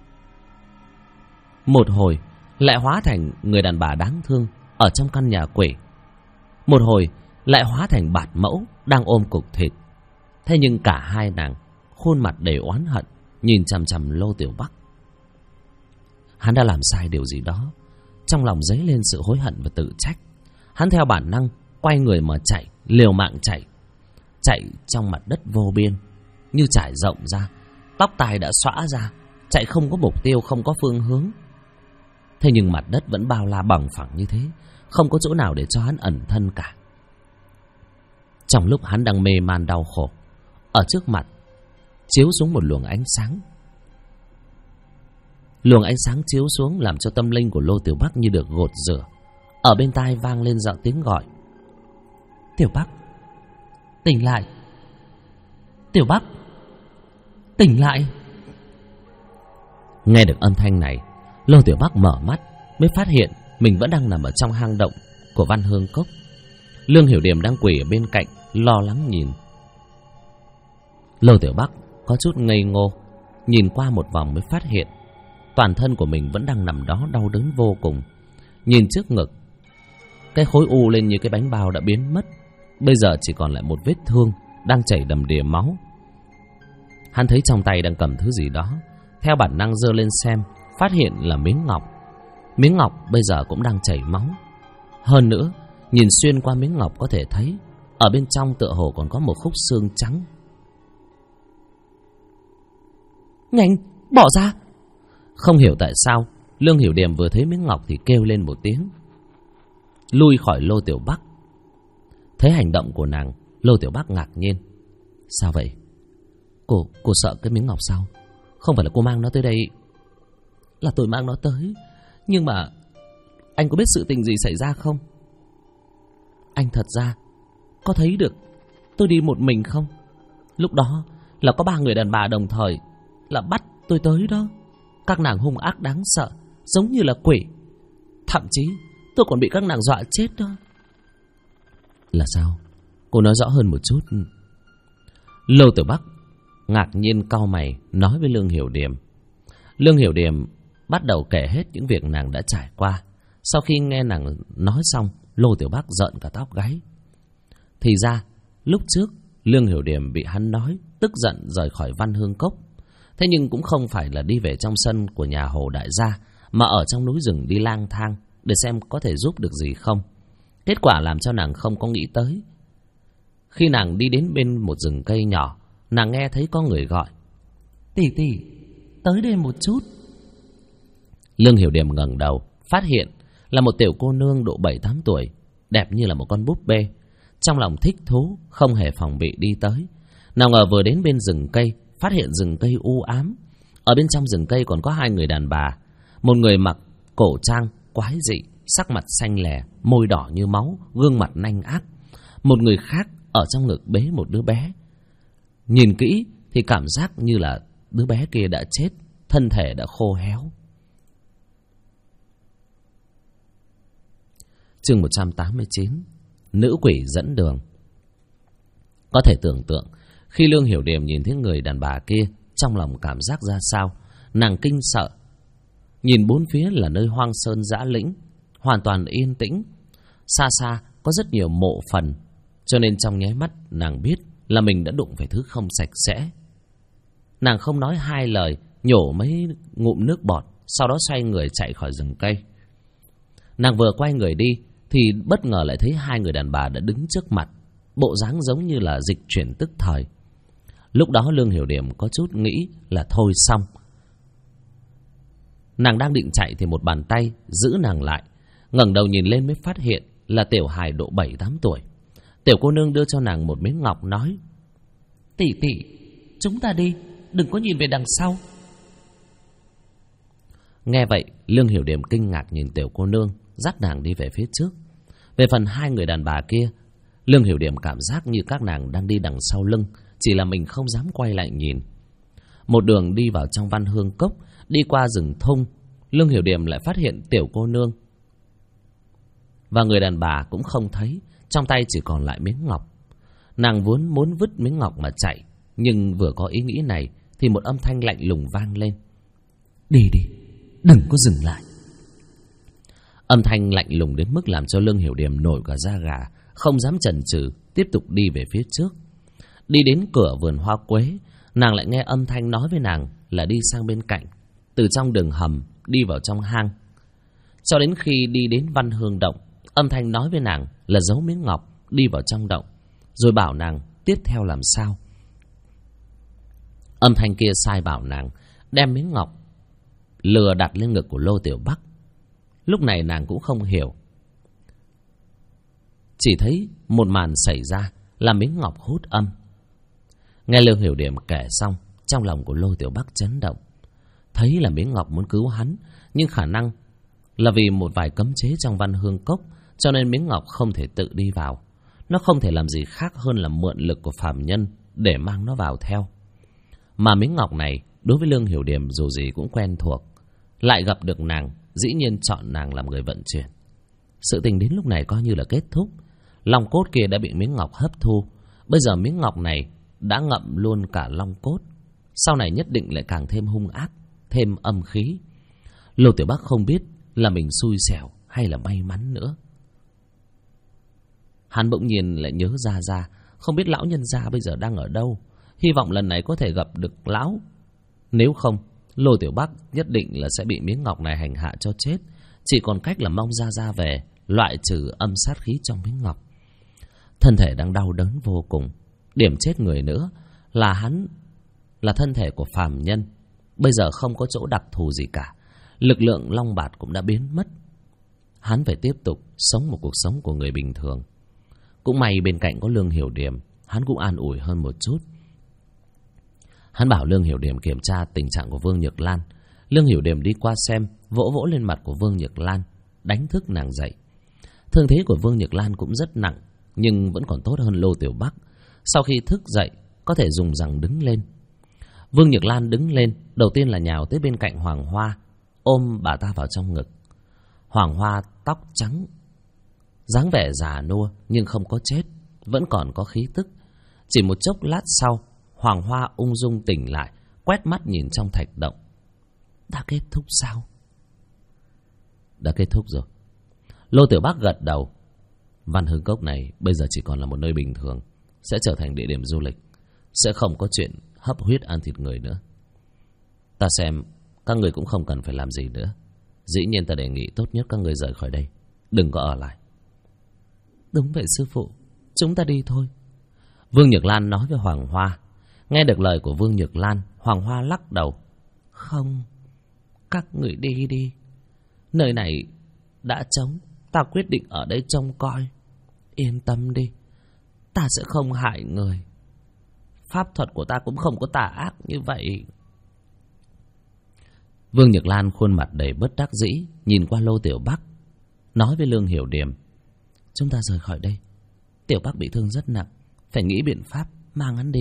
Một hồi lại hóa thành người đàn bà đáng thương ở trong căn nhà quỷ. Một hồi lại hóa thành bạt mẫu đang ôm cục thịt. Thế nhưng cả hai nàng khuôn mặt đầy oán hận, nhìn chằm chằm Lô Tiểu Bắc. Hắn đã làm sai điều gì đó, trong lòng dấy lên sự hối hận và tự trách. Hắn theo bản năng quay người mà chạy, liều mạng chạy. Chạy trong mặt đất vô biên, như trải rộng ra, tóc tai đã xõa ra, chạy không có mục tiêu, không có phương hướng. Thế nhưng mặt đất vẫn bao la bằng phẳng như thế, không có chỗ nào để cho hắn ẩn thân cả. Trong lúc hắn đang mê man đau khổ, ở trước mặt chiếu xuống một luồng ánh sáng. Luồng ánh sáng chiếu xuống làm cho tâm linh của Lô Tiểu Bắc như được gột rửa. Ở bên tai vang lên giọng tiếng gọi: Tiểu Bắc, tỉnh lại. Tiểu Bắc, tỉnh lại. Nghe được âm thanh này, Lô Tiểu Bắc mở mắt, mới phát hiện mình vẫn đang nằm ở trong hang động của Văn Hương Cốc. Lương Hiểu Điềm đang quỳ ở bên cạnh, lo lắng nhìn. Lô Tiểu Bắc có chút ngây ngô, nhìn qua một vòng mới phát hiện toàn thân của mình vẫn đang nằm đó đau đớn vô cùng. Nhìn trước ngực, cái khối u lên như cái bánh bao đã biến mất, bây giờ chỉ còn lại một vết thương đang chảy đầm đìa máu. Hắn thấy trong tay đang cầm thứ gì đó, theo bản năng giơ lên xem, phát hiện là miếng ngọc. Miếng ngọc bây giờ cũng đang chảy máu. Hơn nữa, nhìn xuyên qua miếng ngọc có thể thấy ở bên trong tựa hồ còn có một khúc xương trắng. Nhanh, bỏ ra. Không hiểu tại sao Lương Hiểu Điềm vừa thấy miếng ngọc thì kêu lên một tiếng, lui khỏi Lô Tiểu Bắc. Thấy hành động của nàng, Lô Tiểu Bắc ngạc nhiên. Sao vậy? Cô sợ cái miếng ngọc sao? Không phải là cô mang nó tới đây? Là tôi mang nó tới, nhưng mà anh có biết sự tình gì xảy ra không? Anh thật ra có thấy được tôi đi một mình không? Lúc đó là có 3 người đàn bà đồng thời là bắt tôi tới đó. Các nàng hung ác đáng sợ, giống như là quỷ. Thậm chí tôi còn bị các nàng dọa chết đó. Là sao? Cô nói rõ hơn một chút. Lô Tiểu Bắc ngạc nhiên cau mày nói với Lương Hiểu Điềm. Lương Hiểu Điềm bắt đầu kể hết những việc nàng đã trải qua. Sau khi nghe nàng nói xong, Lô Tiểu Bắc giận cả tóc gáy. Thì ra lúc trước Lương Hiểu Điềm bị hắn nói tức giận rời khỏi Văn Hương Cốc. Thế nhưng cũng không phải là đi về trong sân của nhà Hồ đại gia, mà ở trong núi rừng đi lang thang để xem có thể giúp được gì không. Kết quả làm cho nàng không có nghĩ tới. Khi nàng đi đến bên một rừng cây nhỏ, nàng nghe thấy có người gọi: Tỷ tỷ, tới đây một chút. Lương Hiểu Điềm ngẩng đầu, phát hiện là một tiểu cô nương độ 7-8 tuổi, đẹp như là một con búp bê. Trong lòng thích thú, không hề phòng bị đi tới. Nào ngờ vừa đến bên rừng cây, phát hiện rừng cây u ám. Ở bên trong rừng cây còn có 2 người đàn bà. Một người mặc cổ trang quái dị, sắc mặt xanh lè, môi đỏ như máu, gương mặt nanh ác. Một người khác ở trong ngực bế một đứa bé. Nhìn kỹ thì cảm giác như là đứa bé kia đã chết, thân thể đã khô héo. Chương 189, Nữ quỷ dẫn đường. Có thể tưởng tượng, khi Lương Hiểu Điềm nhìn thấy người đàn bà kia, trong lòng cảm giác ra sao. Nàng kinh sợ. Nhìn bốn phía là nơi hoang sơn dã lĩnh, hoàn toàn yên tĩnh. Xa xa có rất nhiều mộ phần, cho nên trong nháy mắt nàng biết là mình đã đụng phải thứ không sạch sẽ. Nàng không nói 2 lời, nhổ mấy ngụm nước bọt, sau đó xoay người chạy khỏi rừng cây. Nàng vừa quay người đi thì bất ngờ lại thấy hai người đàn bà đã đứng trước mặt, bộ dáng giống như là dịch chuyển tức thời. Lúc đó Lương Hiểu Điểm có chút nghĩ là thôi xong. Nàng đang định chạy thì một bàn tay giữ nàng lại. Ngẩng đầu nhìn lên mới phát hiện là tiểu hài độ 7-8 tuổi. Tiểu cô nương đưa cho nàng một miếng ngọc nói: Tỷ tỷ, chúng ta đi, đừng có nhìn về đằng sau. Nghe vậy, Lương Hiểu Điểm kinh ngạc nhìn tiểu cô nương, dắt nàng đi về phía trước. Về phần hai người đàn bà kia, Lương Hiểu Điểm cảm giác như các nàng đang đi đằng sau lưng, chỉ là mình không dám quay lại nhìn. Một đường đi vào trong Văn Hương Cốc, đi qua rừng thung, Lương Hiểu Điểm lại phát hiện tiểu cô nương và người đàn bà cũng không thấy, trong tay chỉ còn lại miếng ngọc. Nàng vốn muốn vứt miếng ngọc mà chạy, nhưng vừa có ý nghĩ này thì một âm thanh lạnh lùng vang lên: Đi đi, đừng có dừng lại. Âm thanh lạnh lùng đến mức làm cho Lương Hiểu Điểm nổi cả da gà, không dám chần chừ, tiếp tục đi về phía trước. Đi đến cửa vườn hoa quế, nàng lại nghe âm thanh nói với nàng là đi sang bên cạnh, từ trong đường hầm đi vào trong hang. Cho đến khi đi đến Văn Hương Động, âm thanh nói với nàng là giấu miếng ngọc đi vào trong động, rồi bảo nàng tiếp theo làm sao. Âm thanh kia sai bảo nàng đem miếng ngọc lừa đặt lên ngực của Lô Tiểu Bắc. Lúc này nàng cũng không hiểu, chỉ thấy một màn xảy ra là miếng ngọc hút âm. Nghe Lương Hiểu Điểm kể xong, trong lòng của Lô Tiểu Bắc chấn động. Thấy là miếng ngọc muốn cứu hắn, nhưng khả năng là vì một vài cấm chế trong Văn Hương Cốc, cho nên miếng ngọc không thể tự đi vào. Nó không thể làm gì khác hơn là mượn lực của phàm nhân để mang nó vào theo. Mà miếng ngọc này đối với Lương Hiểu Điểm dù gì cũng quen thuộc, lại gặp được nàng, dĩ nhiên chọn nàng làm người vận chuyển. Sự tình đến lúc này coi như là kết thúc. Long cốt kia đã bị miếng ngọc hấp thu, bây giờ miếng ngọc này đã ngậm luôn cả long cốt, sau này nhất định lại càng thêm hung ác, thêm âm khí. Lô Tiểu Bắc không biết là mình xui xẻo hay là may mắn nữa. Hắn bỗng nhiên lại nhớ ra, không biết lão nhân gia bây giờ đang ở đâu. Hy vọng lần này có thể gặp được lão. Nếu không, Lô Tiểu Bắc nhất định là sẽ bị miếng ngọc này hành hạ cho chết. Chỉ còn cách là mong gia về, loại trừ âm sát khí trong miếng ngọc. Thân thể đang đau đớn vô cùng. Điểm chết người nữa là hắn là thân thể của phàm nhân, bây giờ không có chỗ đặc thù gì cả. Lực lượng long bạt cũng đã biến mất. Hắn phải tiếp tục sống một cuộc sống của người bình thường. Cũng may bên cạnh có Lương Hiểu Điểm, hắn cũng an ủi hơn một chút. Hắn bảo Lương Hiểu Điểm kiểm tra tình trạng của Vương Nhược Lan. Lương Hiểu Điểm đi qua xem, vỗ vỗ lên mặt của Vương Nhược Lan, đánh thức nàng dậy. Thương thế của Vương Nhược Lan cũng rất nặng, nhưng vẫn còn tốt hơn Lô Tiểu Bắc. Sau khi thức dậy, có thể dùng rằng đứng lên. Vương Nhược Lan đứng lên, đầu tiên là nhào tới bên cạnh Hoàng Hoa, ôm bà ta vào trong ngực. Hoàng Hoa tóc trắng, dáng vẻ già nua nhưng không có chết, vẫn còn có khí tức. Chỉ một chốc lát sau, Hoàng Hoa ung dung tỉnh lại, quét mắt nhìn trong thạch động. Đã kết thúc sao? Đã kết thúc rồi. Lô Tiểu Bắc gật đầu. Văn Hương Cốc này bây giờ chỉ còn là một nơi bình thường, sẽ trở thành địa điểm du lịch, sẽ không có chuyện hấp huyết ăn thịt người nữa. Ta xem các người cũng không cần phải làm gì nữa. Dĩ nhiên ta đề nghị tốt nhất các người rời khỏi đây, đừng có ở lại. Đúng vậy sư phụ, chúng ta đi thôi. Vương Nhược Lan nói với Hoàng Hoa. Nghe được lời của Vương Nhược Lan, Hoàng Hoa lắc đầu. Không, các người đi đi. Nơi này đã trống, ta quyết định ở đây trông coi. Yên tâm đi, ta sẽ không hại người. Pháp thuật của ta cũng không có tà ác như vậy. Vương Nhược Lan khuôn mặt đầy bất đắc dĩ, nhìn qua Lô Tiểu Bắc, nói với Lương Hiểu Điểm. Chúng ta rời khỏi đây. Tiểu Bắc bị thương rất nặng, phải nghĩ biện pháp mang hắn đi.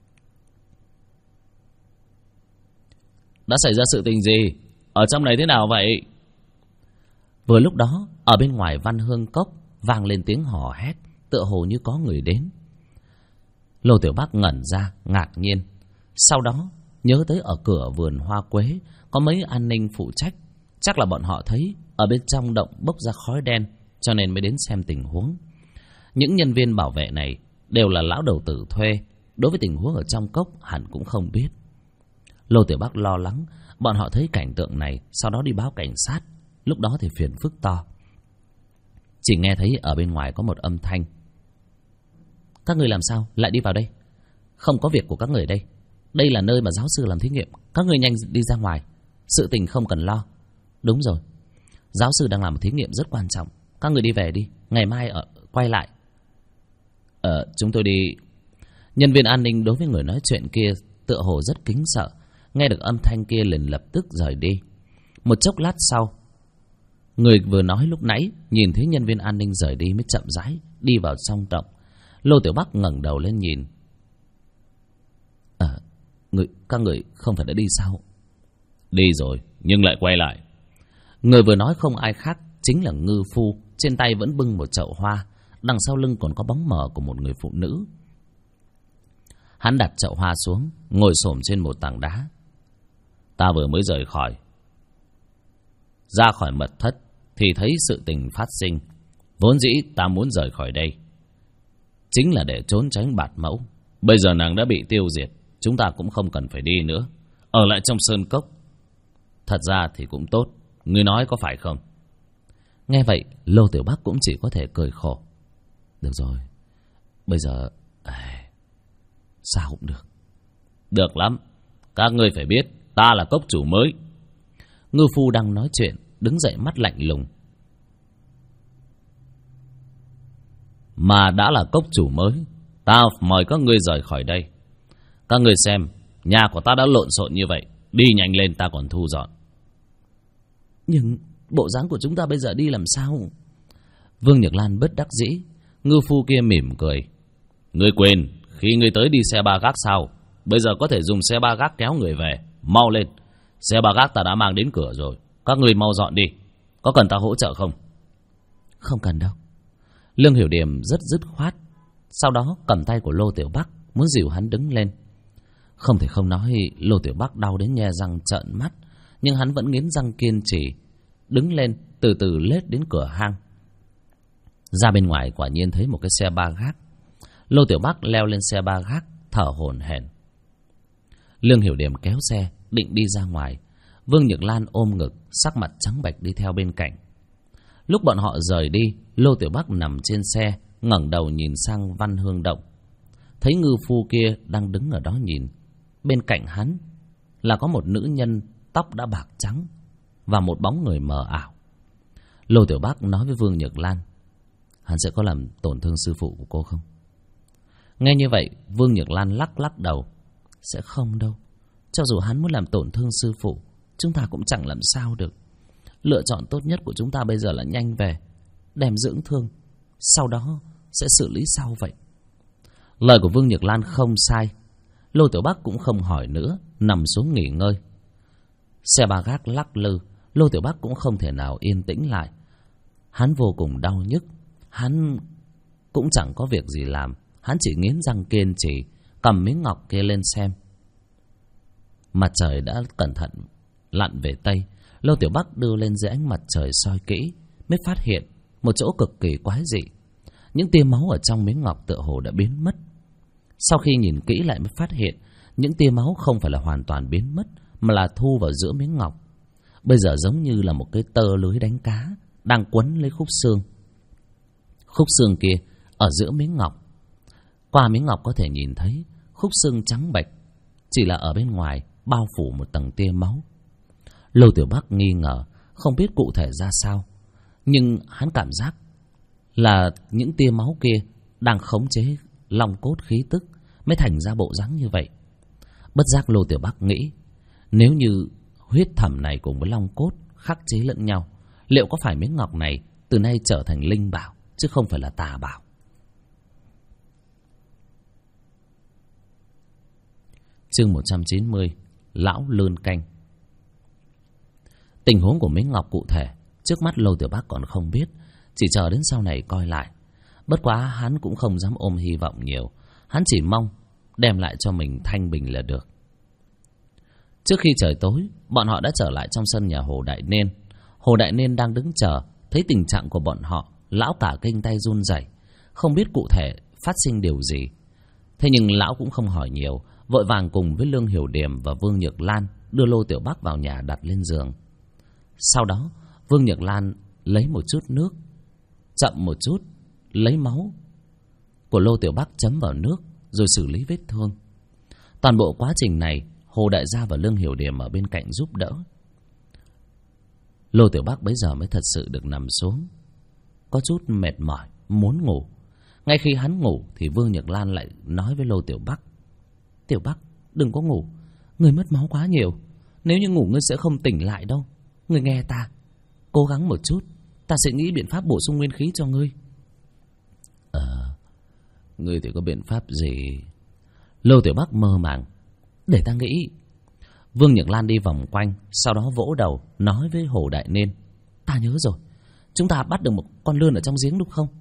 Đã xảy ra sự tình gì? Ở trong này thế nào vậy? Vừa lúc đó, ở bên ngoài Văn Hương Cốc vang lên tiếng hò hét, tựa hồ như có người đến. Lô Tiểu Bắc ngẩn ra, ngạc nhiên. Sau đó, nhớ tới ở cửa vườn hoa quế có mấy an ninh phụ trách. Chắc là bọn họ thấy ở bên trong động bốc ra khói đen, cho nên mới đến xem tình huống. Những nhân viên bảo vệ này đều là lão đầu tử thuê, đối với tình huống ở trong cốc hẳn cũng không biết. Lô Tiểu Bắc lo lắng, bọn họ thấy cảnh tượng này, sau đó đi báo cảnh sát. Lúc đó thì phiền phức to. Chỉ nghe thấy ở bên ngoài có một âm thanh: "Các người làm sao lại đi vào đây? Không có việc của các người đây. Đây là nơi mà giáo sư làm thí nghiệm. Các người nhanh đi ra ngoài. Sự tình không cần lo." "Đúng rồi, giáo sư đang làm một thí nghiệm rất quan trọng. Các người đi về đi, ngày mai quay lại." Chúng tôi đi." Nhân viên an ninh đối với người nói chuyện kia tựa hồ rất kính sợ. Nghe được âm thanh kia liền lập tức rời đi. Một chốc lát sau, người vừa nói lúc nãy nhìn thấy nhân viên an ninh rời đi mới chậm rãi đi vào trong động. Lô Tiểu Bắc ngẩng đầu lên nhìn. Các người không phải đã đi sao?" "Đi rồi, nhưng lại quay lại." Người vừa nói không ai khác chính là Ngư Phu, trên tay vẫn bưng một chậu hoa, đằng sau lưng còn có bóng mờ của một người phụ nữ. Hắn đặt chậu hoa xuống, ngồi xổm trên một tảng đá. "Ta vừa mới rời khỏi, ra khỏi mật thất thì thấy sự tình phát sinh. Vốn dĩ ta muốn rời khỏi đây chính là để trốn tránh Bạt Mẫu. Bây giờ nàng đã bị tiêu diệt, chúng ta cũng không cần phải đi nữa, ở lại trong sơn cốc. Thật ra thì cũng tốt, ngươi nói có phải không?" Nghe vậy, Lô Tiểu Bắc cũng chỉ có thể cười khổ. "Được rồi, bây giờ sao cũng được." "Được lắm, các ngươi phải biết ta là cốc chủ mới." Ngư Phu đang nói chuyện đứng dậy, mắt lạnh lùng. "Mà đã là cốc chủ mới, ta mời các ngươi rời khỏi đây. Các ngươi xem, nhà của ta đã lộn xộn như vậy, đi nhanh lên ta còn thu dọn." "Nhưng bộ dáng của chúng ta bây giờ đi làm sao?" Vương Nhược Lan bất đắc dĩ. Ngư Phu kia mỉm cười. "Ngươi quên khi ngươi tới đi xe ba gác sao? Bây giờ có thể dùng xe ba gác kéo người về. Mau lên, xe ba gác ta đã mang đến cửa rồi. Các ngươi mau dọn đi. Có cần ta hỗ trợ không?" "Không cần đâu." Lương Hiểu Điềm rất dứt khoát. Sau đó cầm tay của Lô Tiểu Bắc muốn dìu hắn đứng lên. Không thể không nói, Lô Tiểu Bắc đau đến nhe răng trợn mắt, nhưng hắn vẫn nghiến răng kiên trì đứng lên, từ từ lết đến cửa hang. Ra bên ngoài quả nhiên thấy một cái xe ba gác. Lô Tiểu Bắc leo lên xe ba gác, thở hổn hển. Lương Hiểu Điềm kéo xe định đi ra ngoài. Vương Nhược Lan ôm ngực, sắc mặt trắng bệch đi theo bên cạnh. Lúc bọn họ rời đi, Lô Tiểu Bắc nằm trên xe, ngẩng đầu nhìn sang Văn Hương Động. Thấy Ngư Phu kia đang đứng ở đó nhìn. Bên cạnh hắn là có một nữ nhân tóc đã bạc trắng và một bóng người mờ ảo. Lô Tiểu Bắc nói với Vương Nhược Lan: "Hắn sẽ có làm tổn thương sư phụ của cô không?" Nghe như vậy, Vương Nhược Lan lắc lắc đầu. "Sẽ không đâu. Cho dù hắn muốn làm tổn thương sư phụ, chúng ta cũng chẳng làm sao được. Lựa chọn tốt nhất của chúng ta bây giờ là nhanh về, đem dưỡng thương, sau đó sẽ xử lý sau vậy." Lời của Vương Nhược Lan không sai. Lô Tiểu Bắc cũng không hỏi nữa, nằm xuống nghỉ ngơi. Xe ba gác lắc lư, Lô Tiểu Bắc cũng không thể nào yên tĩnh lại. Hắn vô cùng đau nhức. Hắn cũng chẳng có việc gì làm. Hắn chỉ nghiến răng kiên trì, cầm miếng ngọc kia lên xem. Mặt trời đã cẩn thận lặn về Tây. Lô Tiểu Bắc đưa lên dưới ánh mặt trời soi kỹ, mới phát hiện một chỗ cực kỳ quái dị. Những tia máu ở trong miếng ngọc tựa hồ đã biến mất. Sau khi nhìn kỹ lại mới phát hiện những tia máu không phải là hoàn toàn biến mất, mà là thu vào giữa miếng ngọc. Bây giờ giống như là một cái tơ lưới đánh cá đang quấn lấy khúc xương. Khúc xương kia ở giữa miếng ngọc. Qua miếng ngọc có thể nhìn thấy khúc xương trắng bệch, chỉ là ở bên ngoài bao phủ một tầng tia máu. Lô Tiểu Bắc nghi ngờ, không biết cụ thể ra sao, nhưng hắn cảm giác là những tia máu kia đang khống chế long cốt khí tức mới thành ra bộ dáng như vậy. Bất giác Lô Tiểu Bắc nghĩ, nếu như huyết thẩm này cùng với long cốt khắc chế lẫn nhau, liệu có phải miếng ngọc này từ nay trở thành linh bảo chứ không phải là tà bảo? Chương 190, Lão Lươn Canh. Tình huống của miếng ngọc cụ thể trước mắt Lô Tiểu Bắc còn không biết, chỉ chờ đến sau này coi lại. Bất quá hắn cũng không dám ôm hy vọng nhiều, hắn chỉ mong đem lại cho mình thanh bình là được. Trước khi trời tối, bọn họ đã trở lại trong sân nhà Hồ Đại Nên. Hồ Đại Nên đang đứng chờ, thấy tình trạng của bọn họ, lão cả kinh tay run rẩy, không biết cụ thể phát sinh điều gì. Thế nhưng lão cũng không hỏi nhiều, vội vàng cùng với Lương Hiểu Điềm và Vương Nhược Lan đưa Lô Tiểu Bắc vào nhà đặt lên giường. Sau đó Vương Nhược Lan lấy một chút nước chậm một chút, lấy máu của Lô Tiểu Bắc chấm vào nước rồi xử lý vết thương. Toàn bộ quá trình này Hồ Đại Gia và Lương Hiểu Điểm ở bên cạnh giúp đỡ. Lô Tiểu Bắc bấy giờ mới thật sự được nằm xuống, có chút mệt mỏi, muốn ngủ. Ngay khi hắn ngủ thì Vương Nhật Lan lại nói với Lô Tiểu Bắc: Tiểu Bắc, đừng có ngủ, người mất máu quá nhiều. Nếu như ngủ ngươi sẽ không tỉnh lại đâu. Ngươi nghe ta, cố gắng một chút, ta sẽ nghĩ biện pháp bổ sung nguyên khí cho ngươi. Ngươi thì có biện pháp gì? Lô Tiểu Bắc mơ màng: để ta nghĩ. Vương Nhật Lan đi vòng quanh, sau đó vỗ đầu nói với Hồ Đại Nên: ta nhớ rồi, chúng ta bắt được một con lươn ở trong giếng đúng không?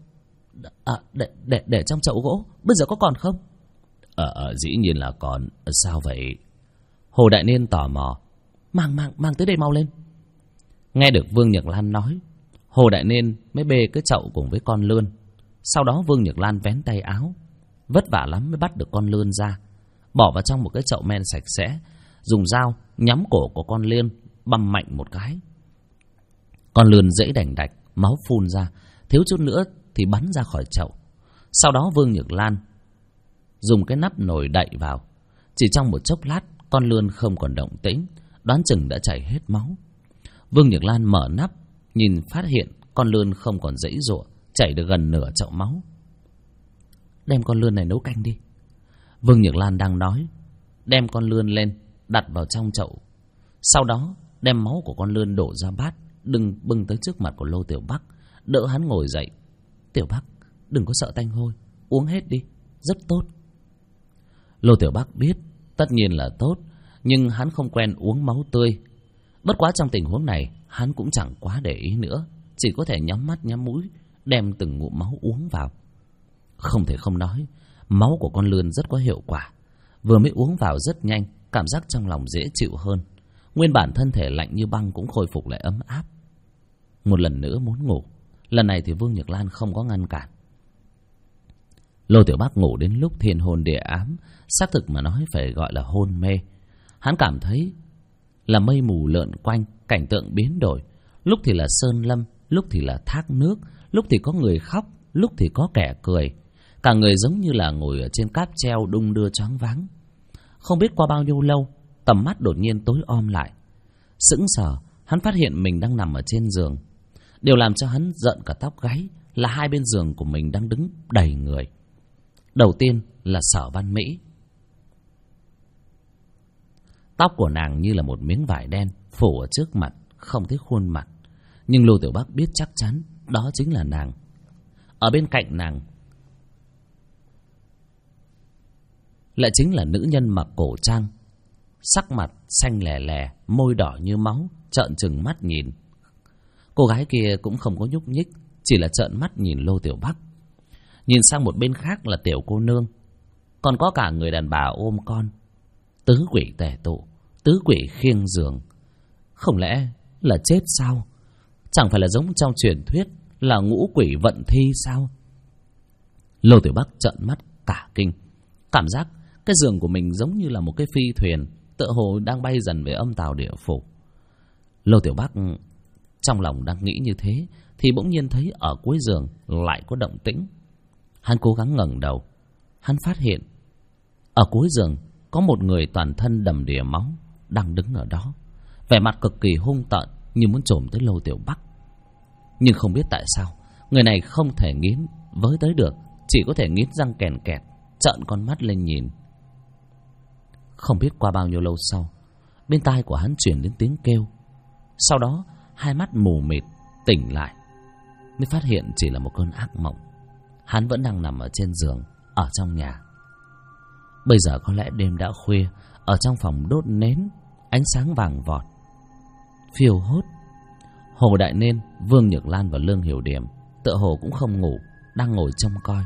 Để trong chậu gỗ, bây giờ có còn không? Dĩ nhiên là còn. Sao vậy? Hồ Đại Nên tò mò: mang tới đây mau lên. Nghe được Vương Nhật Lan nói, Hồ Đại Nên mới bê cái chậu cùng với con lươn. Sau đó Vương Nhật Lan vén tay áo, vất vả lắm mới bắt được con lươn ra, bỏ vào trong một cái chậu men sạch sẽ, dùng dao nhắm cổ của con lươn, băm mạnh một cái. Con lươn dãy đành đạch, máu phun ra, thiếu chút nữa thì bắn ra khỏi chậu. Sau đó Vương Nhật Lan dùng cái nắp nồi đậy vào. Chỉ trong một chốc lát, con lươn không còn động tĩnh, đoán chừng đã chảy hết máu. Vương Nhật Lan mở nắp, nhìn phát hiện con lươn không còn giãy giụa, chảy được gần nửa chậu máu. Đem con lươn này nấu canh đi. Vương Nhật Lan đang nói, đem con lươn lên, đặt vào trong chậu. Sau đó đem máu của con lươn đổ ra bát, bưng tới trước mặt của Lô Tiểu Bắc, đỡ hắn ngồi dậy. Tiểu Bắc, đừng có sợ tanh hôi, uống hết đi, rất tốt. Lô Tiểu Bắc biết, tất nhiên là tốt, nhưng hắn không quen uống máu tươi. Bất quá trong tình huống này, hắn cũng chẳng quá để ý nữa, chỉ có thể nhắm mắt nhắm mũi, đem từng ngụm máu uống vào. Không thể không nói, máu của con lươn rất có hiệu quả. Vừa mới uống vào rất nhanh, cảm giác trong lòng dễ chịu hơn. Nguyên bản thân thể lạnh như băng cũng khôi phục lại ấm áp. Một lần nữa muốn ngủ. Lần này thì Vương Nhật Lan không có ngăn cản. Lô Tiểu Bắc ngủ đến lúc thiên hôn địa ám, xác thực mà nói phải gọi là hôn mê. Hắn cảm thấy là mây mù lượn quanh, cảnh tượng biến đổi. Lúc thì là sơn lâm, lúc thì là thác nước, lúc thì có người khóc, lúc thì có kẻ cười. Cả người giống như là ngồi ở trên cáp treo đung đưa choáng váng. Không biết qua bao nhiêu lâu, tầm mắt đột nhiên tối om lại. Sững sờ, hắn phát hiện mình đang nằm ở trên giường. Điều làm cho hắn giận cả tóc gáy là hai bên giường của mình đang đứng đầy người. Đầu tiên là Sở Văn Mỹ. Tóc của nàng như là một miếng vải đen phủ ở trước mặt, không thấy khuôn mặt. Nhưng Lô Tiểu Bắc biết chắc chắn đó chính là nàng. Ở bên cạnh nàng lại chính là nữ nhân mặc cổ trang, sắc mặt xanh lè lè, môi đỏ như máu, trợn trừng mắt nhìn. Cô gái kia cũng không có nhúc nhích, chỉ là trợn mắt nhìn Lô Tiểu Bắc. Nhìn sang một bên khác là tiểu cô nương, còn có cả người đàn bà ôm con. Tứ quỷ tề tụ, tứ quỷ khiêng giường. Không lẽ là chết sao? Chẳng phải là giống trong truyền thuyết là ngũ quỷ vận thi sao? Lô Tiểu Bắc trợn mắt cả kinh, cảm giác cái giường của mình giống như là một cái phi thuyền, tựa hồ đang bay dần về âm tào địa phủ. Lô Tiểu Bắc trong lòng đang nghĩ như thế thì bỗng nhiên thấy ở cuối giường lại có động tĩnh. Hắn cố gắng ngẩng đầu, hắn phát hiện ở cuối giường có một người toàn thân đầm đìa máu đang đứng ở đó, vẻ mặt cực kỳ hung tợn như muốn chồm tới Lô Tiểu Bắc. Nhưng không biết tại sao người này không thể nghiến với tới được, chỉ có thể nghiến răng kèn kẹt, trợn con mắt lên nhìn. Không biết qua bao nhiêu lâu sau, bên tai của hắn truyền đến tiếng kêu. Sau đó hai mắt mù mịt tỉnh lại, mới phát hiện chỉ là một cơn ác mộng. Hắn vẫn đang nằm ở trên giường, ở trong nhà. Bây giờ có lẽ đêm đã khuya, ở trong phòng đốt nến, ánh sáng vàng vọt, phiêu hốt. Hồ Đại Nên, Vương Nhật Lan và Lương Hiểu Điểm tựa hồ cũng không ngủ, đang ngồi trông coi.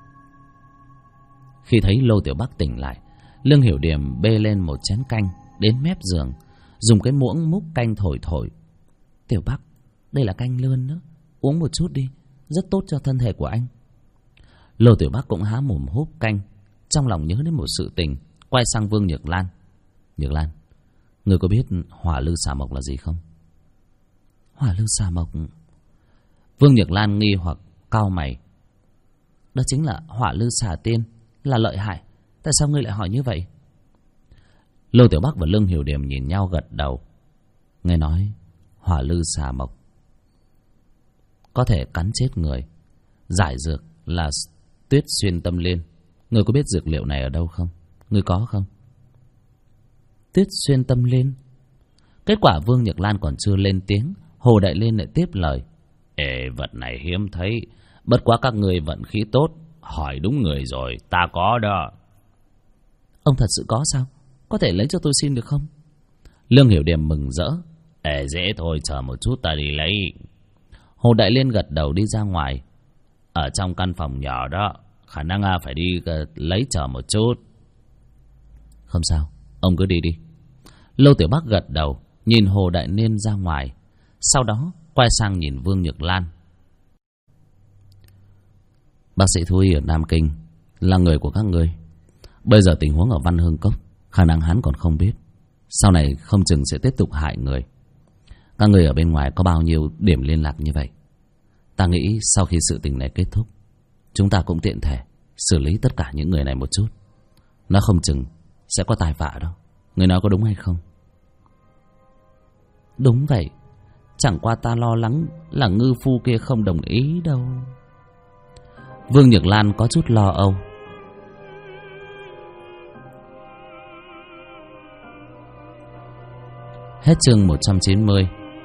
Khi thấy Lô Tiểu Bắc tỉnh lại, Lương Hiểu Điểm bê lên một chén canh đến mép giường, dùng cái muỗng múc canh thổi thổi. Tiểu Bắc, đây là canh lươn đó, uống một chút đi, rất tốt cho thân thể của anh. Lô Tiểu Bắc cũng há mồm húp canh, trong lòng nhớ đến một sự tình, quay sang Vương Nhật Lan. Nhật Lan, người có biết hỏa lư xà mộc là gì không? Hỏa lư xà mộc? Vương Nhật Lan nghi hoặc cau mày. Đó chính là Hỏa Lư Xà Tiên, là lợi hại. Tại sao ngươi lại hỏi như vậy? Lô Tiểu Bắc và Lương Hiểu Điểm nhìn nhau gật đầu. Nghe nói Hỏa Lư Xà Mộc có thể cắn chết người. Giải dược là Tuyết Xuyên Tâm Liên. Ngươi có biết dược liệu này ở đâu không? Ngươi có không? Tuyết Xuyên Tâm Liên. Kết quả Vương Nhược Lan còn chưa lên tiếng, Hồ Đại Liên lại tiếp lời. Ê, vật này hiếm thấy, bất quá các người vận khí tốt, hỏi đúng người rồi, ta có đó. Ông thật sự có sao? Có thể lấy cho tôi xin được không? Lương Hiểu Điểm mừng rỡ. Ê, dễ thôi, chờ một chút ta đi lấy. Hồ Đại Liên gật đầu đi ra ngoài. Ở trong căn phòng nhỏ đó, khả năng phải đi lấy, chờ một chút. Không sao, ông cứ đi đi. Lô Tiểu Bắc gật đầu, nhìn Hồ Đại Liên ra ngoài. Sau đó quay sang nhìn Vương Nhược Lan. Bác sĩ thú y ở Nam Kinh là người của các ngươi. Bây giờ tình huống ở Văn Hương Cốc, khả năng hắn còn không biết. Sau này không chừng sẽ tiếp tục hại người. Các người ở bên ngoài có bao nhiêu điểm liên lạc như vậy? Ta nghĩ sau khi sự tình này kết thúc, chúng ta cũng tiện thể xử lý tất cả những người này một chút. Nó không chừng sẽ có tai vạ đâu. Người nói có đúng hay không? Đúng vậy. Chẳng qua ta lo lắng là ngư phu kia không đồng ý đâu. Vương Nhược Lan có chút lo âu. Hết chương 190.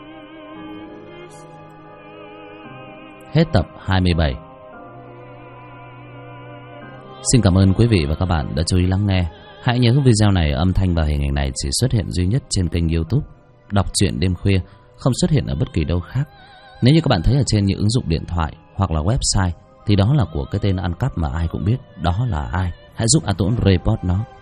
Hết tập 27. Xin cảm ơn quý vị và các bạn đã chú ý lắng nghe. Hãy nhớ video này, âm thanh và hình ảnh này chỉ xuất hiện duy nhất trên kênh YouTube Đọc Truyện Đêm Khuya, không xuất hiện ở bất kỳ đâu khác. Nếu như các bạn thấy ở trên những ứng dụng điện thoại hoặc là website thì đó là của cái tên ăn cắp mà ai cũng biết đó là ai. Hãy giúp A Tuấn report nó.